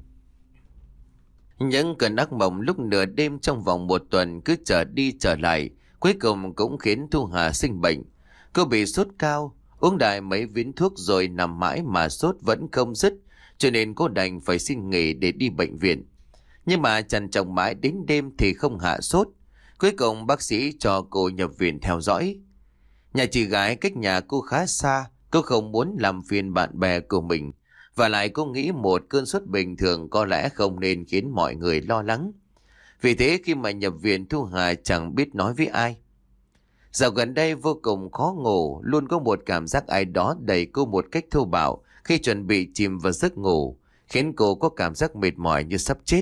A: Những cơn ác mộng lúc nửa đêm trong vòng một tuần cứ trở đi trở lại, cuối cùng cũng khiến Thu Hà sinh bệnh. Cô bị sốt cao, uống đại mấy viên thuốc rồi nằm mãi mà sốt vẫn không dứt, cho nên cô đành phải xin nghỉ để đi bệnh viện. Nhưng mà trằn trọc mãi đến đêm thì không hạ sốt. Cuối cùng bác sĩ cho cô nhập viện theo dõi. Nhà chị gái cách nhà cô khá xa, cô không muốn làm phiền bạn bè của mình. Và lại cô nghĩ một cơn sốt bình thường có lẽ không nên khiến mọi người lo lắng. Vì thế khi mà nhập viện, Thu Hà chẳng biết nói với ai. Dạo gần đây vô cùng khó ngủ, luôn có một cảm giác ai đó đẩy cô một cách thô bạo khi chuẩn bị chìm vào giấc ngủ, khiến cô có cảm giác mệt mỏi như sắp chết.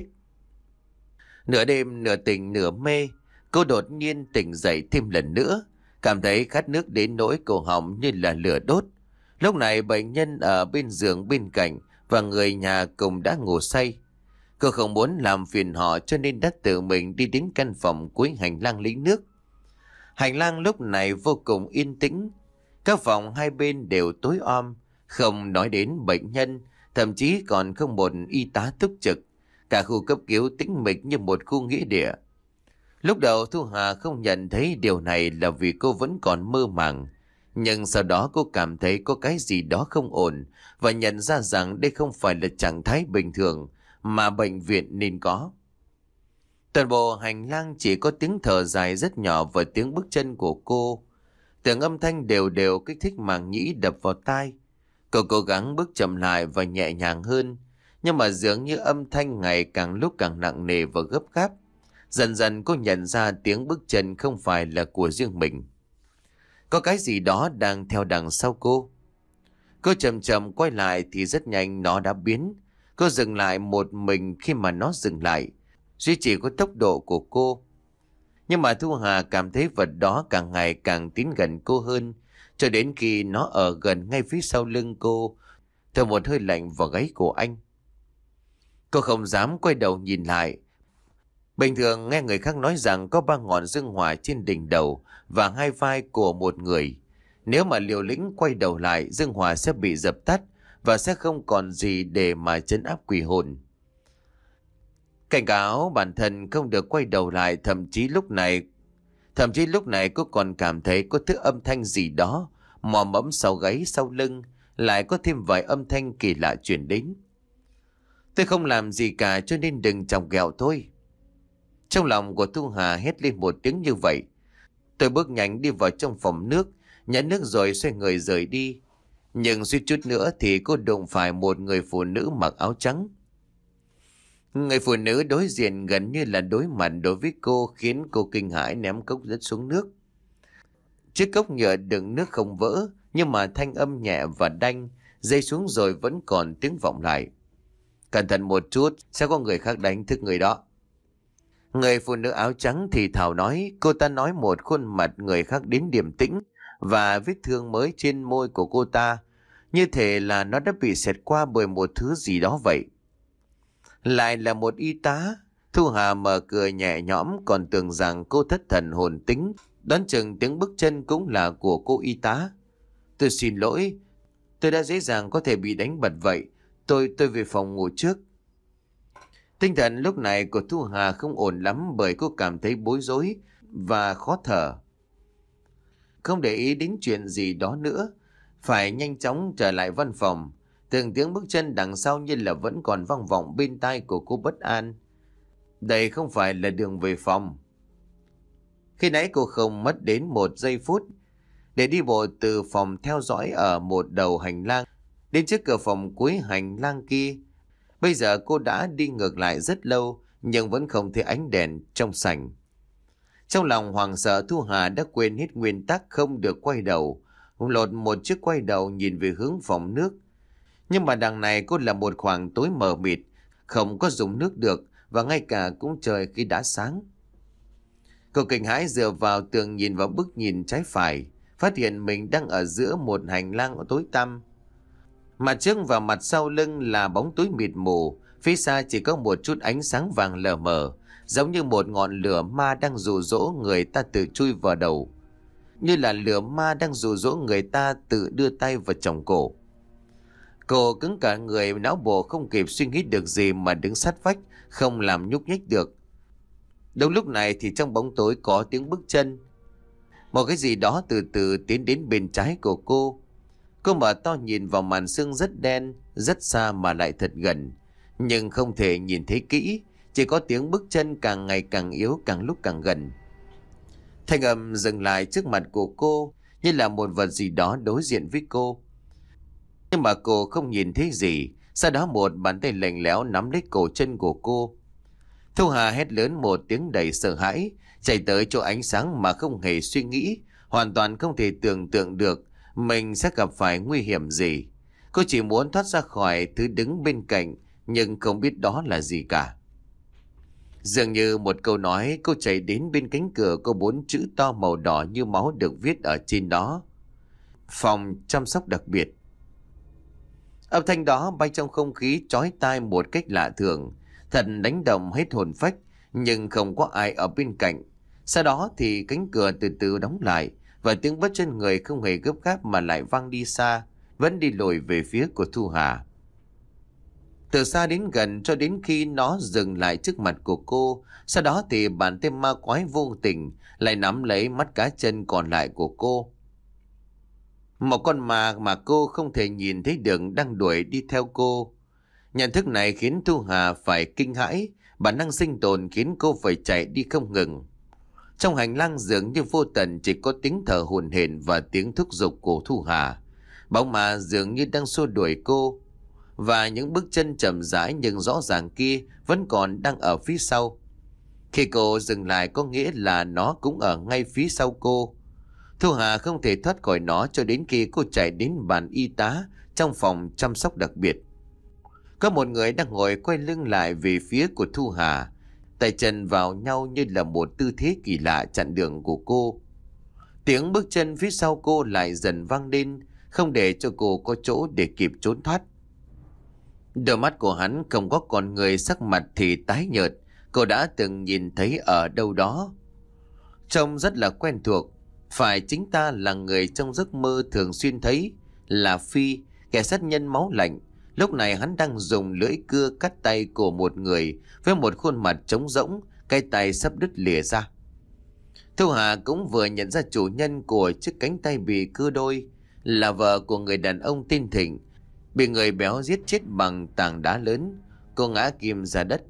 A: Nửa đêm nửa tỉnh nửa mê, cô đột nhiên tỉnh dậy thêm lần nữa, cảm thấy khát nước đến nỗi cổ họng như là lửa đốt. Lúc này bệnh nhân ở bên giường bên cạnh và người nhà cùng đã ngủ say. Cô không muốn làm phiền họ cho nên đã tự mình đi đến căn phòng cuối hành lang lấy nước. Hành lang lúc này vô cùng yên tĩnh. Các phòng hai bên đều tối om, không nói đến bệnh nhân, thậm chí còn không một y tá túc trực. Cả khu cấp cứu tĩnh mịch như một khu nghĩa địa. Lúc đầu Thu Hà không nhận thấy điều này là vì cô vẫn còn mơ màng. Nhưng sau đó cô cảm thấy có cái gì đó không ổn và nhận ra rằng đây không phải là trạng thái bình thường mà bệnh viện nên có. Toàn bộ hành lang chỉ có tiếng thở dài rất nhỏ và tiếng bước chân của cô. Từng âm thanh đều đều kích thích màng nhĩ đập vào tai. Cô cố gắng bước chậm lại và nhẹ nhàng hơn, nhưng mà dường như âm thanh ngày càng lúc càng nặng nề và gấp gáp. Dần dần cô nhận ra tiếng bước chân không phải là của riêng mình. Có cái gì đó đang theo đằng sau cô. Cô chậm chậm quay lại thì rất nhanh nó đã biến. Cô dừng lại một mình khi mà nó dừng lại, duy trì có tốc độ của cô. Nhưng mà Thu Hà cảm thấy vật đó càng ngày càng tiến gần cô hơn, cho đến khi nó ở gần ngay phía sau lưng cô, thở một hơi lạnh vào gáy của anh. Cô không dám quay đầu nhìn lại. Bình thường nghe người khác nói rằng có ba ngọn dương hỏa trên đỉnh đầu và hai vai của một người. Nếu mà liều lĩnh quay đầu lại, dương hỏa sẽ bị dập tắt và sẽ không còn gì để mà trấn áp quỷ hồn. Cảnh cáo bản thân không được quay đầu lại, thậm chí lúc này thậm chí lúc này cô còn cảm thấy có thứ âm thanh gì đó mò mẫm sau gáy sau lưng, lại có thêm vài âm thanh kỳ lạ truyền đến. Tôi không làm gì cả cho nên đừng chọc ghẹo tôi. Trong lòng của Thu Hà hét lên một tiếng như vậy. Tôi bước nhanh đi vào trong phòng nước, nhả nước rồi xoay người rời đi. Nhưng suýt chút nữa thì cô đụng phải một người phụ nữ mặc áo trắng. Người phụ nữ đối diện gần như là đối mặt đối với cô, khiến cô kinh hãi ném cốc rất xuống nước. Chiếc cốc nhựa đựng nước không vỡ, nhưng mà thanh âm nhẹ và đanh, rơi xuống rồi vẫn còn tiếng vọng lại. Cẩn thận một chút, sẽ có người khác đánh thức người đó. Người phụ nữ áo trắng thì thào nói. Cô ta nói một khuôn mặt người khác đến điềm tĩnh, và vết thương mới trên môi của cô ta như thể là nó đã bị xẹt qua bởi một thứ gì đó vậy. Lại là một y tá. Thu Hà mở cười nhẹ nhõm, còn tưởng rằng cô thất thần hồn tính, đoán chừng tiếng bước chân cũng là của cô y tá. Tôi xin lỗi, tôi đã dễ dàng có thể bị đánh bật vậy. Tôi tôi về phòng ngủ trước. Tinh thần lúc này của Thu Hà không ổn lắm, bởi cô cảm thấy bối rối và khó thở. Không để ý đến chuyện gì đó nữa, phải nhanh chóng trở lại văn phòng. Từng tiếng bước chân đằng sau như là vẫn còn vang vọng bên tai của cô bất an. Đây không phải là đường về phòng. Khi nãy cô không mất đến một giây phút để đi bộ từ phòng theo dõi ở một đầu hành lang đến trước cửa phòng cuối hành lang kia. Bây giờ cô đã đi ngược lại rất lâu, nhưng vẫn không thấy ánh đèn trong sảnh. Trong lòng hoảng sợ, Thu Hà đã quên hết nguyên tắc không được quay đầu, lột một chiếc quay đầu nhìn về hướng phòng nước. Nhưng mà đằng này cô là một khoảng tối mờ mịt, không có dùng nước được, và ngay cả cũng trời khi đã sáng. Cô kinh hãi dựa vào tường nhìn vào bức nhìn trái phải, phát hiện mình đang ở giữa một hành lang tối tăm. Mặt trước và mặt sau lưng là bóng tối mịt mù, phía xa chỉ có một chút ánh sáng vàng lờ mờ, giống như một ngọn lửa ma đang dụ dỗ người ta tự chui vào đầu. Như là lửa ma đang dụ dỗ người ta tự đưa tay vào chồng cổ. Cô cứng cả người, não bộ không kịp suy nghĩ được gì mà đứng sát vách, không làm nhúc nhích được. Đúng lúc này thì trong bóng tối có tiếng bước chân. Một cái gì đó từ từ tiến đến bên trái của cô. Cô mở to nhìn vào màn sương rất đen, rất xa mà lại thật gần. Nhưng không thể nhìn thấy kỹ, chỉ có tiếng bước chân càng ngày càng yếu, càng lúc càng gần. Thanh âm dừng lại trước mặt của cô, như là một vật gì đó đối diện với cô. Nhưng mà cô không nhìn thấy gì. Sau đó một bàn tay lạnh lẽo nắm lấy cổ chân của cô. Thu Hà hét lớn một tiếng đầy sợ hãi, chạy tới chỗ ánh sáng mà không hề suy nghĩ, hoàn toàn không thể tưởng tượng được mình sẽ gặp phải nguy hiểm gì. Cô chỉ muốn thoát ra khỏi thứ đứng bên cạnh, nhưng không biết đó là gì cả. Dường như một câu nói, cô chạy đến bên cánh cửa có bốn chữ to màu đỏ như máu được viết ở trên đó: phòng chăm sóc đặc biệt. Âm thanh đó bay trong không khí chói tai một cách lạ thường, thật đánh động hết hồn phách, nhưng không có ai ở bên cạnh. Sau đó thì cánh cửa từ từ đóng lại, và tiếng bước chân người không hề gấp gáp mà lại vang đi xa, vẫn đi lùi về phía của Thu Hà. Từ xa đến gần cho đến khi nó dừng lại trước mặt của cô. Sau đó thì bàn tay ma quái vô tình lại nắm lấy mắt cá chân còn lại của cô. Một con ma mà cô không thể nhìn thấy được đang đuổi đi theo cô. Nhận thức này khiến Thu Hà phải kinh hãi, bản năng sinh tồn khiến cô phải chạy đi không ngừng. Trong hành lang dường như vô tận chỉ có tiếng thở hổn hển và tiếng thúc giục của Thu Hà. Bóng ma dường như đang xua đuổi cô, và những bước chân chậm rãi nhưng rõ ràng kia vẫn còn đang ở phía sau. Khi cô dừng lại có nghĩa là nó cũng ở ngay phía sau cô. Thu Hà không thể thoát khỏi nó cho đến khi cô chạy đến bàn y tá trong phòng chăm sóc đặc biệt. Có một người đang ngồi quay lưng lại về phía của Thu Hà, tay chân vào nhau như là một tư thế kỳ lạ chặn đường của cô. Tiếng bước chân phía sau cô lại dần vang lên, không để cho cô có chỗ để kịp trốn thoát. Đôi mắt của hắn không có con người, sắc mặt thì tái nhợt. Cô đã từng nhìn thấy ở đâu đó. Trông rất là quen thuộc. Phải chính ta là người trong giấc mơ thường xuyên thấy. Là Phi, kẻ sát nhân máu lạnh. Lúc này hắn đang dùng lưỡi cưa cắt tay của một người với một khuôn mặt trống rỗng, cái tay sắp đứt lìa ra. Thu Hà cũng vừa nhận ra chủ nhân của chiếc cánh tay bị cưa đôi là vợ của người đàn ông tên Thịnh, bị người béo giết chết bằng tảng đá lớn. Cô ngã kim ra đất.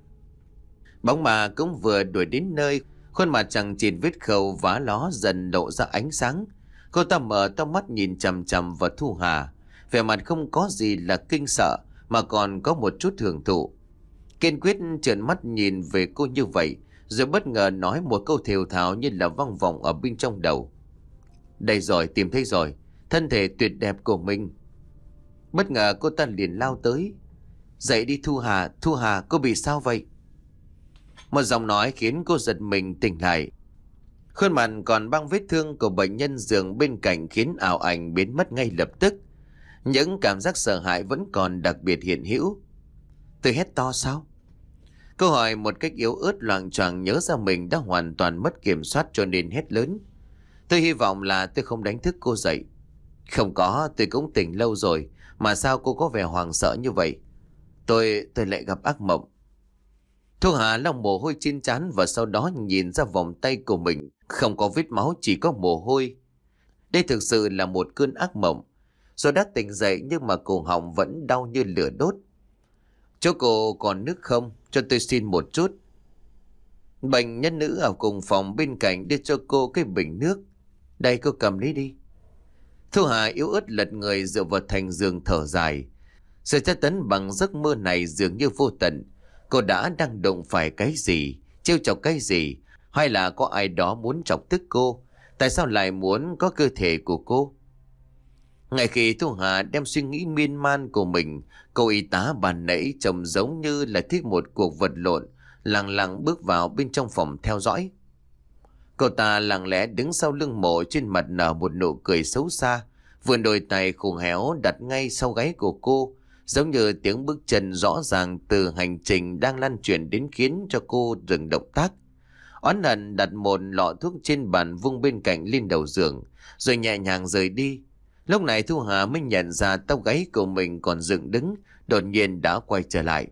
A: Bóng ma cũng vừa đuổi đến nơi, khuôn mặt chẳng chịt vết khâu vá ló dần lộ ra ánh sáng. Cô ta mở to mắt nhìn chằm chằm vào Thu Hà, vẻ mặt không có gì là kinh sợ mà còn có một chút hưởng thụ. Kiên quyết trợn mắt nhìn về cô như vậy, rồi bất ngờ nói một câu thều thào như là vang vọng ở bên trong đầu. Đây rồi, tìm thấy rồi, thân thể tuyệt đẹp của mình. Bất ngờ cô ta liền lao tới. Dậy đi Thu Hà, Thu Hà, cô bị sao vậy? Một giọng nói khiến cô giật mình tỉnh lại. Khuôn mặt còn băng vết thương của bệnh nhân giường bên cạnh khiến ảo ảnh biến mất ngay lập tức. Những cảm giác sợ hãi vẫn còn đặc biệt hiện hữu. Tôi hét to sao? Câu hỏi một cách yếu ớt, loạng choạng nhớ ra mình đã hoàn toàn mất kiểm soát cho nên hét lớn. Tôi hy vọng là tôi không đánh thức cô dậy. Không có, tôi cũng tỉnh lâu rồi. Mà sao cô có vẻ hoảng sợ như vậy? Tôi, tôi lại gặp ác mộng. Thu Hà lau mồ hôi trên trán và sau đó nhìn ra vòng tay của mình. Không có vết máu, chỉ có mồ hôi. Đây thực sự là một cơn ác mộng. Rồi đã tỉnh dậy nhưng mà cổ họng vẫn đau như lửa đốt. Chỗ cô còn nước không? Cho tôi xin một chút. Bệnh nhân nữ ở cùng phòng bên cạnh đưa cho cô cái bình nước. Đây, cô cầm lấy đi. Thu Hà yếu ớt lật người dựa vào thành giường thở dài. Sự tra tấn bằng giấc mơ này dường như vô tận. Cô đã đang đụng phải cái gì, trêu chọc cái gì, hay là có ai đó muốn chọc tức cô? Tại sao lại muốn có cơ thể của cô? Ngay khi Thu Hà đem suy nghĩ miên man của mình, cô y tá bàn nãy trông giống như là thích một cuộc vật lộn, lặng lặng bước vào bên trong phòng theo dõi. Cô ta lặng lẽ đứng sau lưng mộ, trên mặt nở một nụ cười xấu xa, vươn đôi tay khô héo đặt ngay sau gáy của cô, giống như tiếng bước chân rõ ràng từ hành trình đang lan truyền đến khiến cho cô dừng động tác. Oán hận đặt một lọ thuốc trên bàn vung bên cạnh lên đầu giường, rồi nhẹ nhàng rời đi. Lúc này Thu Hà mới nhận ra tóc gáy của mình còn dựng đứng, đột nhiên đã quay trở lại.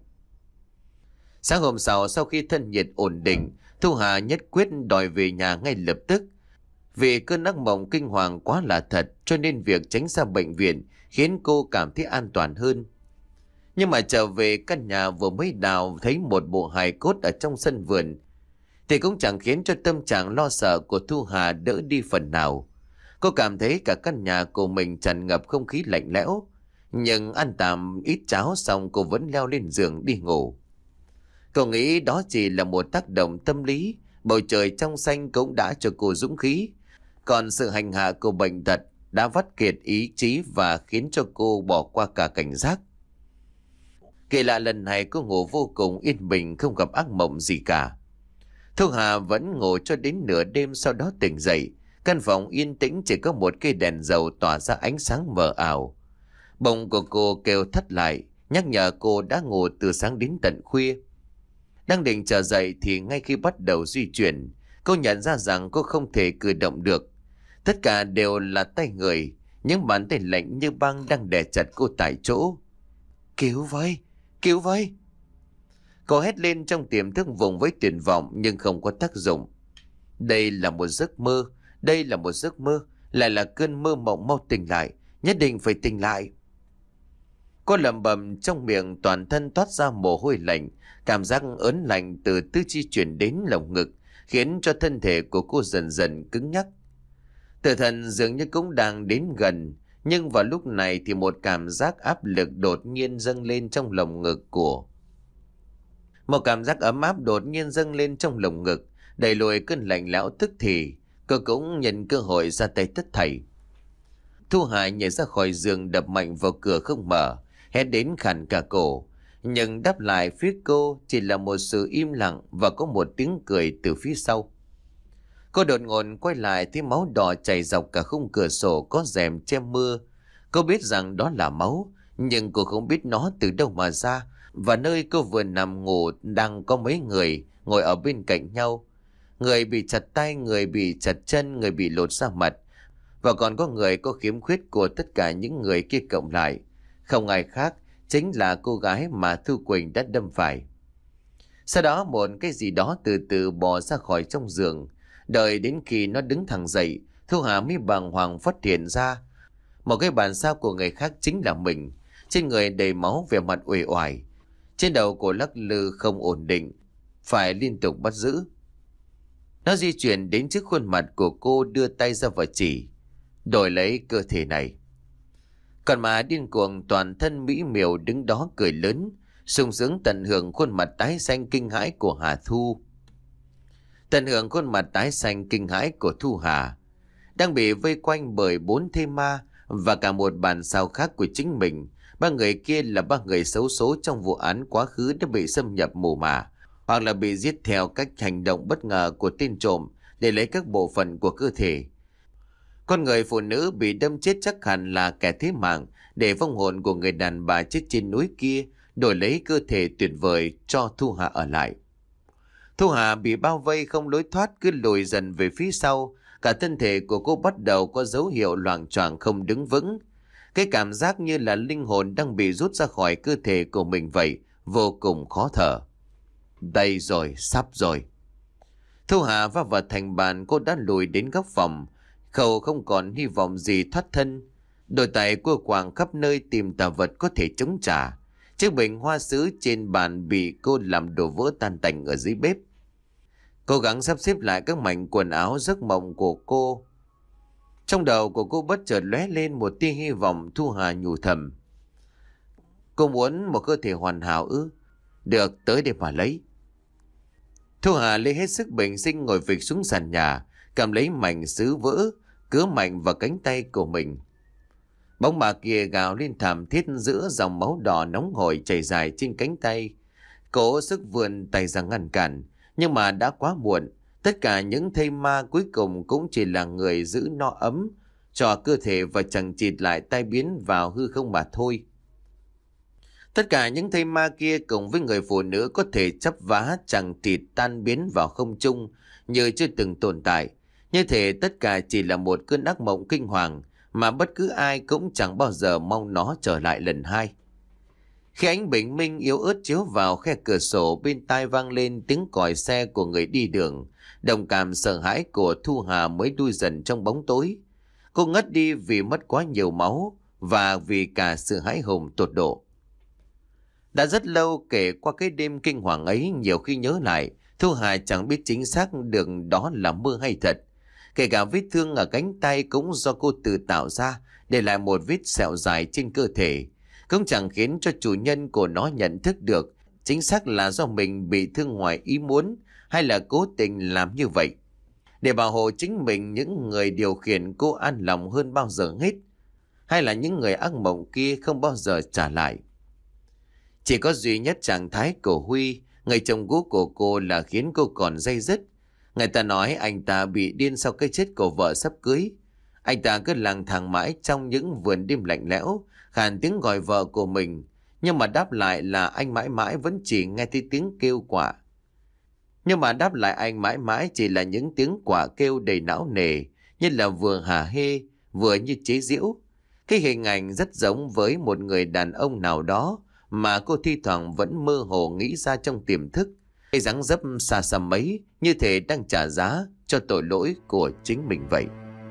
A: Sáng hôm sau, sau khi thân nhiệt ổn định, Thu Hà nhất quyết đòi về nhà ngay lập tức. Vì cơn ác mộng kinh hoàng quá là thật, cho nên việc tránh xa bệnh viện khiến cô cảm thấy an toàn hơn. Nhưng mà trở về căn nhà vừa mới đào thấy một bộ hài cốt ở trong sân vườn, thì cũng chẳng khiến cho tâm trạng lo sợ của Thu Hà đỡ đi phần nào. Cô cảm thấy cả căn nhà của mình tràn ngập không khí lạnh lẽo. Nhưng ăn tạm ít cháo xong cô vẫn leo lên giường đi ngủ. Cô nghĩ đó chỉ là một tác động tâm lý. Bầu trời trong xanh cũng đã cho cô dũng khí. Còn sự hành hạ của bệnh tật đã vắt kiệt ý chí và khiến cho cô bỏ qua cả cảnh giác. Kỳ lạ lần này cô ngủ vô cùng yên bình, không gặp ác mộng gì cả. Thu Hà vẫn ngủ cho đến nửa đêm, sau đó tỉnh dậy. Căn phòng yên tĩnh, chỉ có một cây đèn dầu tỏa ra ánh sáng mờ ảo. Bỗng của cô kêu thất lại, nhắc nhở cô đã ngủ từ sáng đến tận khuya. Đang định trở dậy thì ngay khi bắt đầu di chuyển, cô nhận ra rằng cô không thể cử động được. Tất cả đều là tay người, những bàn tay lạnh như băng đang đè chặt cô tại chỗ. Cứu với, cứu với! Cô hét lên trong tiềm thức vùng với tuyệt vọng nhưng không có tác dụng. Đây là một giấc mơ, đây là một giấc mơ, lại là cơn mơ mộng, mau tỉnh lại, nhất định phải tỉnh lại. Cô lẩm bẩm trong miệng, toàn thân toát ra mồ hôi lạnh, cảm giác ớn lạnh từ tứ chi chuyển đến lồng ngực, khiến cho thân thể của cô dần dần cứng nhắc. Tử thần dường như cũng đang đến gần, nhưng vào lúc này thì một cảm giác áp lực đột nhiên dâng lên trong lồng ngực của. Một cảm giác ấm áp đột nhiên dâng lên trong lồng ngực, đẩy lùi cơn lạnh lẽo tức thì. Cô cũng nhận cơ hội ra tay tất thảy. Thu Hà nhảy ra khỏi giường, đập mạnh vào cửa không mở, hét đến khàn cả cổ. Nhưng đáp lại phía cô chỉ là một sự im lặng và có một tiếng cười từ phía sau. Cô đột ngột quay lại thấy máu đỏ chảy dọc cả khung cửa sổ có rèm che mưa. Cô biết rằng đó là máu, Nhưng cô không biết nó từ đâu mà ra. Và nơi cô vừa nằm ngủ đang có mấy người ngồi ở bên cạnh nhau. Người bị chặt tay, người bị chặt chân, người bị lột da mặt. Và còn có người có khiếm khuyết của tất cả những người kia cộng lại. Không ai khác, chính là cô gái mà Thu Quỳnh đã đâm phải. Sau đó một cái gì đó từ từ bò ra khỏi trong giường. Đợi đến khi nó đứng thẳng dậy, Thu Hà mới bàng hoàng phát hiện ra một cái bản sao của người khác chính là mình. Trên người đầy máu, vẻ mặt uể oải. Trên đầu cổ lắc lư không ổn định, phải liên tục bắt giữ. Nó di chuyển đến trước khuôn mặt của cô, đưa tay ra và chỉ: đổi lấy cơ thể này. Còn mà điên cuồng toàn thân mỹ miều đứng đó cười lớn, sung sướng tận hưởng khuôn mặt tái xanh kinh hãi của Hà Thu. Tận hưởng khuôn mặt tái xanh kinh hãi của Thu Hà, đang bị vây quanh bởi bốn thê ma và cả một bản sao khác của chính mình. Ba người kia là ba người xấu số trong vụ án quá khứ đã bị xâm nhập mồ mả, hoặc là bị giết theo cách hành động bất ngờ của tên trộm để lấy các bộ phận của cơ thể. Con người phụ nữ bị đâm chết chắc hẳn là kẻ thế mạng để vong hồn của người đàn bà chết trên núi kia đổi lấy cơ thể tuyệt vời cho Thu Hà ở lại. Thu Hà bị bao vây không lối thoát, cứ lùi dần về phía sau. Cả thân thể của cô bắt đầu có dấu hiệu loạng choạng không đứng vững. Cái cảm giác như là linh hồn đang bị rút ra khỏi cơ thể của mình vậy, vô cùng khó thở. Đây rồi, sắp rồi. Thu Hà va vào thành bàn, cô đã lùi đến góc phòng. Khẩu không còn hy vọng gì thoát thân. Đôi tay cô quàng khắp nơi tìm tà vật có thể chống trả. Chiếc bình hoa sứ trên bàn bị cô làm đổ vỡ tan tành ở dưới bếp. Cố gắng sắp xếp lại các mảnh quần áo giấc mộng của cô. Trong đầu của cô bất chợt lóe lên một tia hy vọng. Thu Hà nhủ thầm: cô muốn một cơ thể hoàn hảo ư? Được, tới đây mà lấy. Thu Hà lấy hết sức bình sinh ngồi phịch xuống sàn nhà, cầm lấy mảnh sứ vỡ, cứa mạnh vào cánh tay của mình. Bóng bà kia gào lên thảm thiết giữa dòng máu đỏ nóng hổi chảy dài trên cánh tay. Cố sức vươn tay ra ngăn cản, nhưng mà đã quá muộn. Tất cả những thây ma cuối cùng cũng chỉ là người giữ no ấm cho cơ thể và chẳng chịt lại tai biến vào hư không mà thôi. Tất cả những thây ma kia cùng với người phụ nữ có thể chắp vá chẳng chịt tan biến vào không trung như chưa từng tồn tại. Như thể tất cả chỉ là một cơn ác mộng kinh hoàng mà bất cứ ai cũng chẳng bao giờ mong nó trở lại lần hai. Khi ánh bình minh yếu ớt chiếu vào khe cửa sổ, bên tai vang lên tiếng còi xe của người đi đường. Đồng cảm sợ hãi của Thu Hà mới đuôi dần trong bóng tối. Cô ngất đi vì mất quá nhiều máu và vì cả sự hãi hùng tột độ. Đã rất lâu kể qua cái đêm kinh hoàng ấy, nhiều khi nhớ lại, Thu Hà chẳng biết chính xác được đó là mơ hay thật. Kể cả vết thương ở cánh tay cũng do cô tự tạo ra, để lại một vết sẹo dài trên cơ thể. Cũng chẳng khiến cho chủ nhân của nó nhận thức được chính xác là do mình bị thương ngoài ý muốn hay là cố tình làm như vậy. Để bảo hộ chính mình, những người điều khiển cô an lòng hơn bao giờ hết. Hay là những người ác mộng kia không bao giờ trả lại. Chỉ có duy nhất trạng thái của Huy, người chồng cũ của cô, là khiến cô còn day dứt. Người ta nói anh ta bị điên sau cái chết của vợ sắp cưới. Anh ta cứ lang thang mãi trong những vườn đêm lạnh lẽo, khàn tiếng gọi vợ của mình. Nhưng mà đáp lại là anh mãi mãi vẫn chỉ nghe thấy tiếng kêu quả. Nhưng mà đáp lại anh mãi mãi chỉ là những tiếng quả kêu đầy não nề, như là vừa hả hê, vừa như chế giễu. Cái hình ảnh rất giống với một người đàn ông nào đó mà cô thi thoảng vẫn mơ hồ nghĩ ra trong tiềm thức. Cái dáng dấp xa xăm ấy như thể đang trả giá cho tội lỗi của chính mình vậy.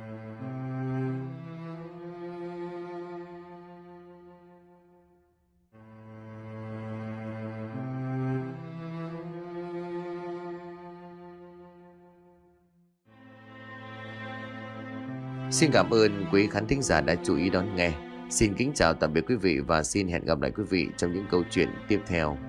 A: Xin cảm ơn quý khán thính giả đã chú ý đón nghe. Xin kính chào tạm biệt quý vị và xin hẹn gặp lại quý vị trong những câu chuyện tiếp theo.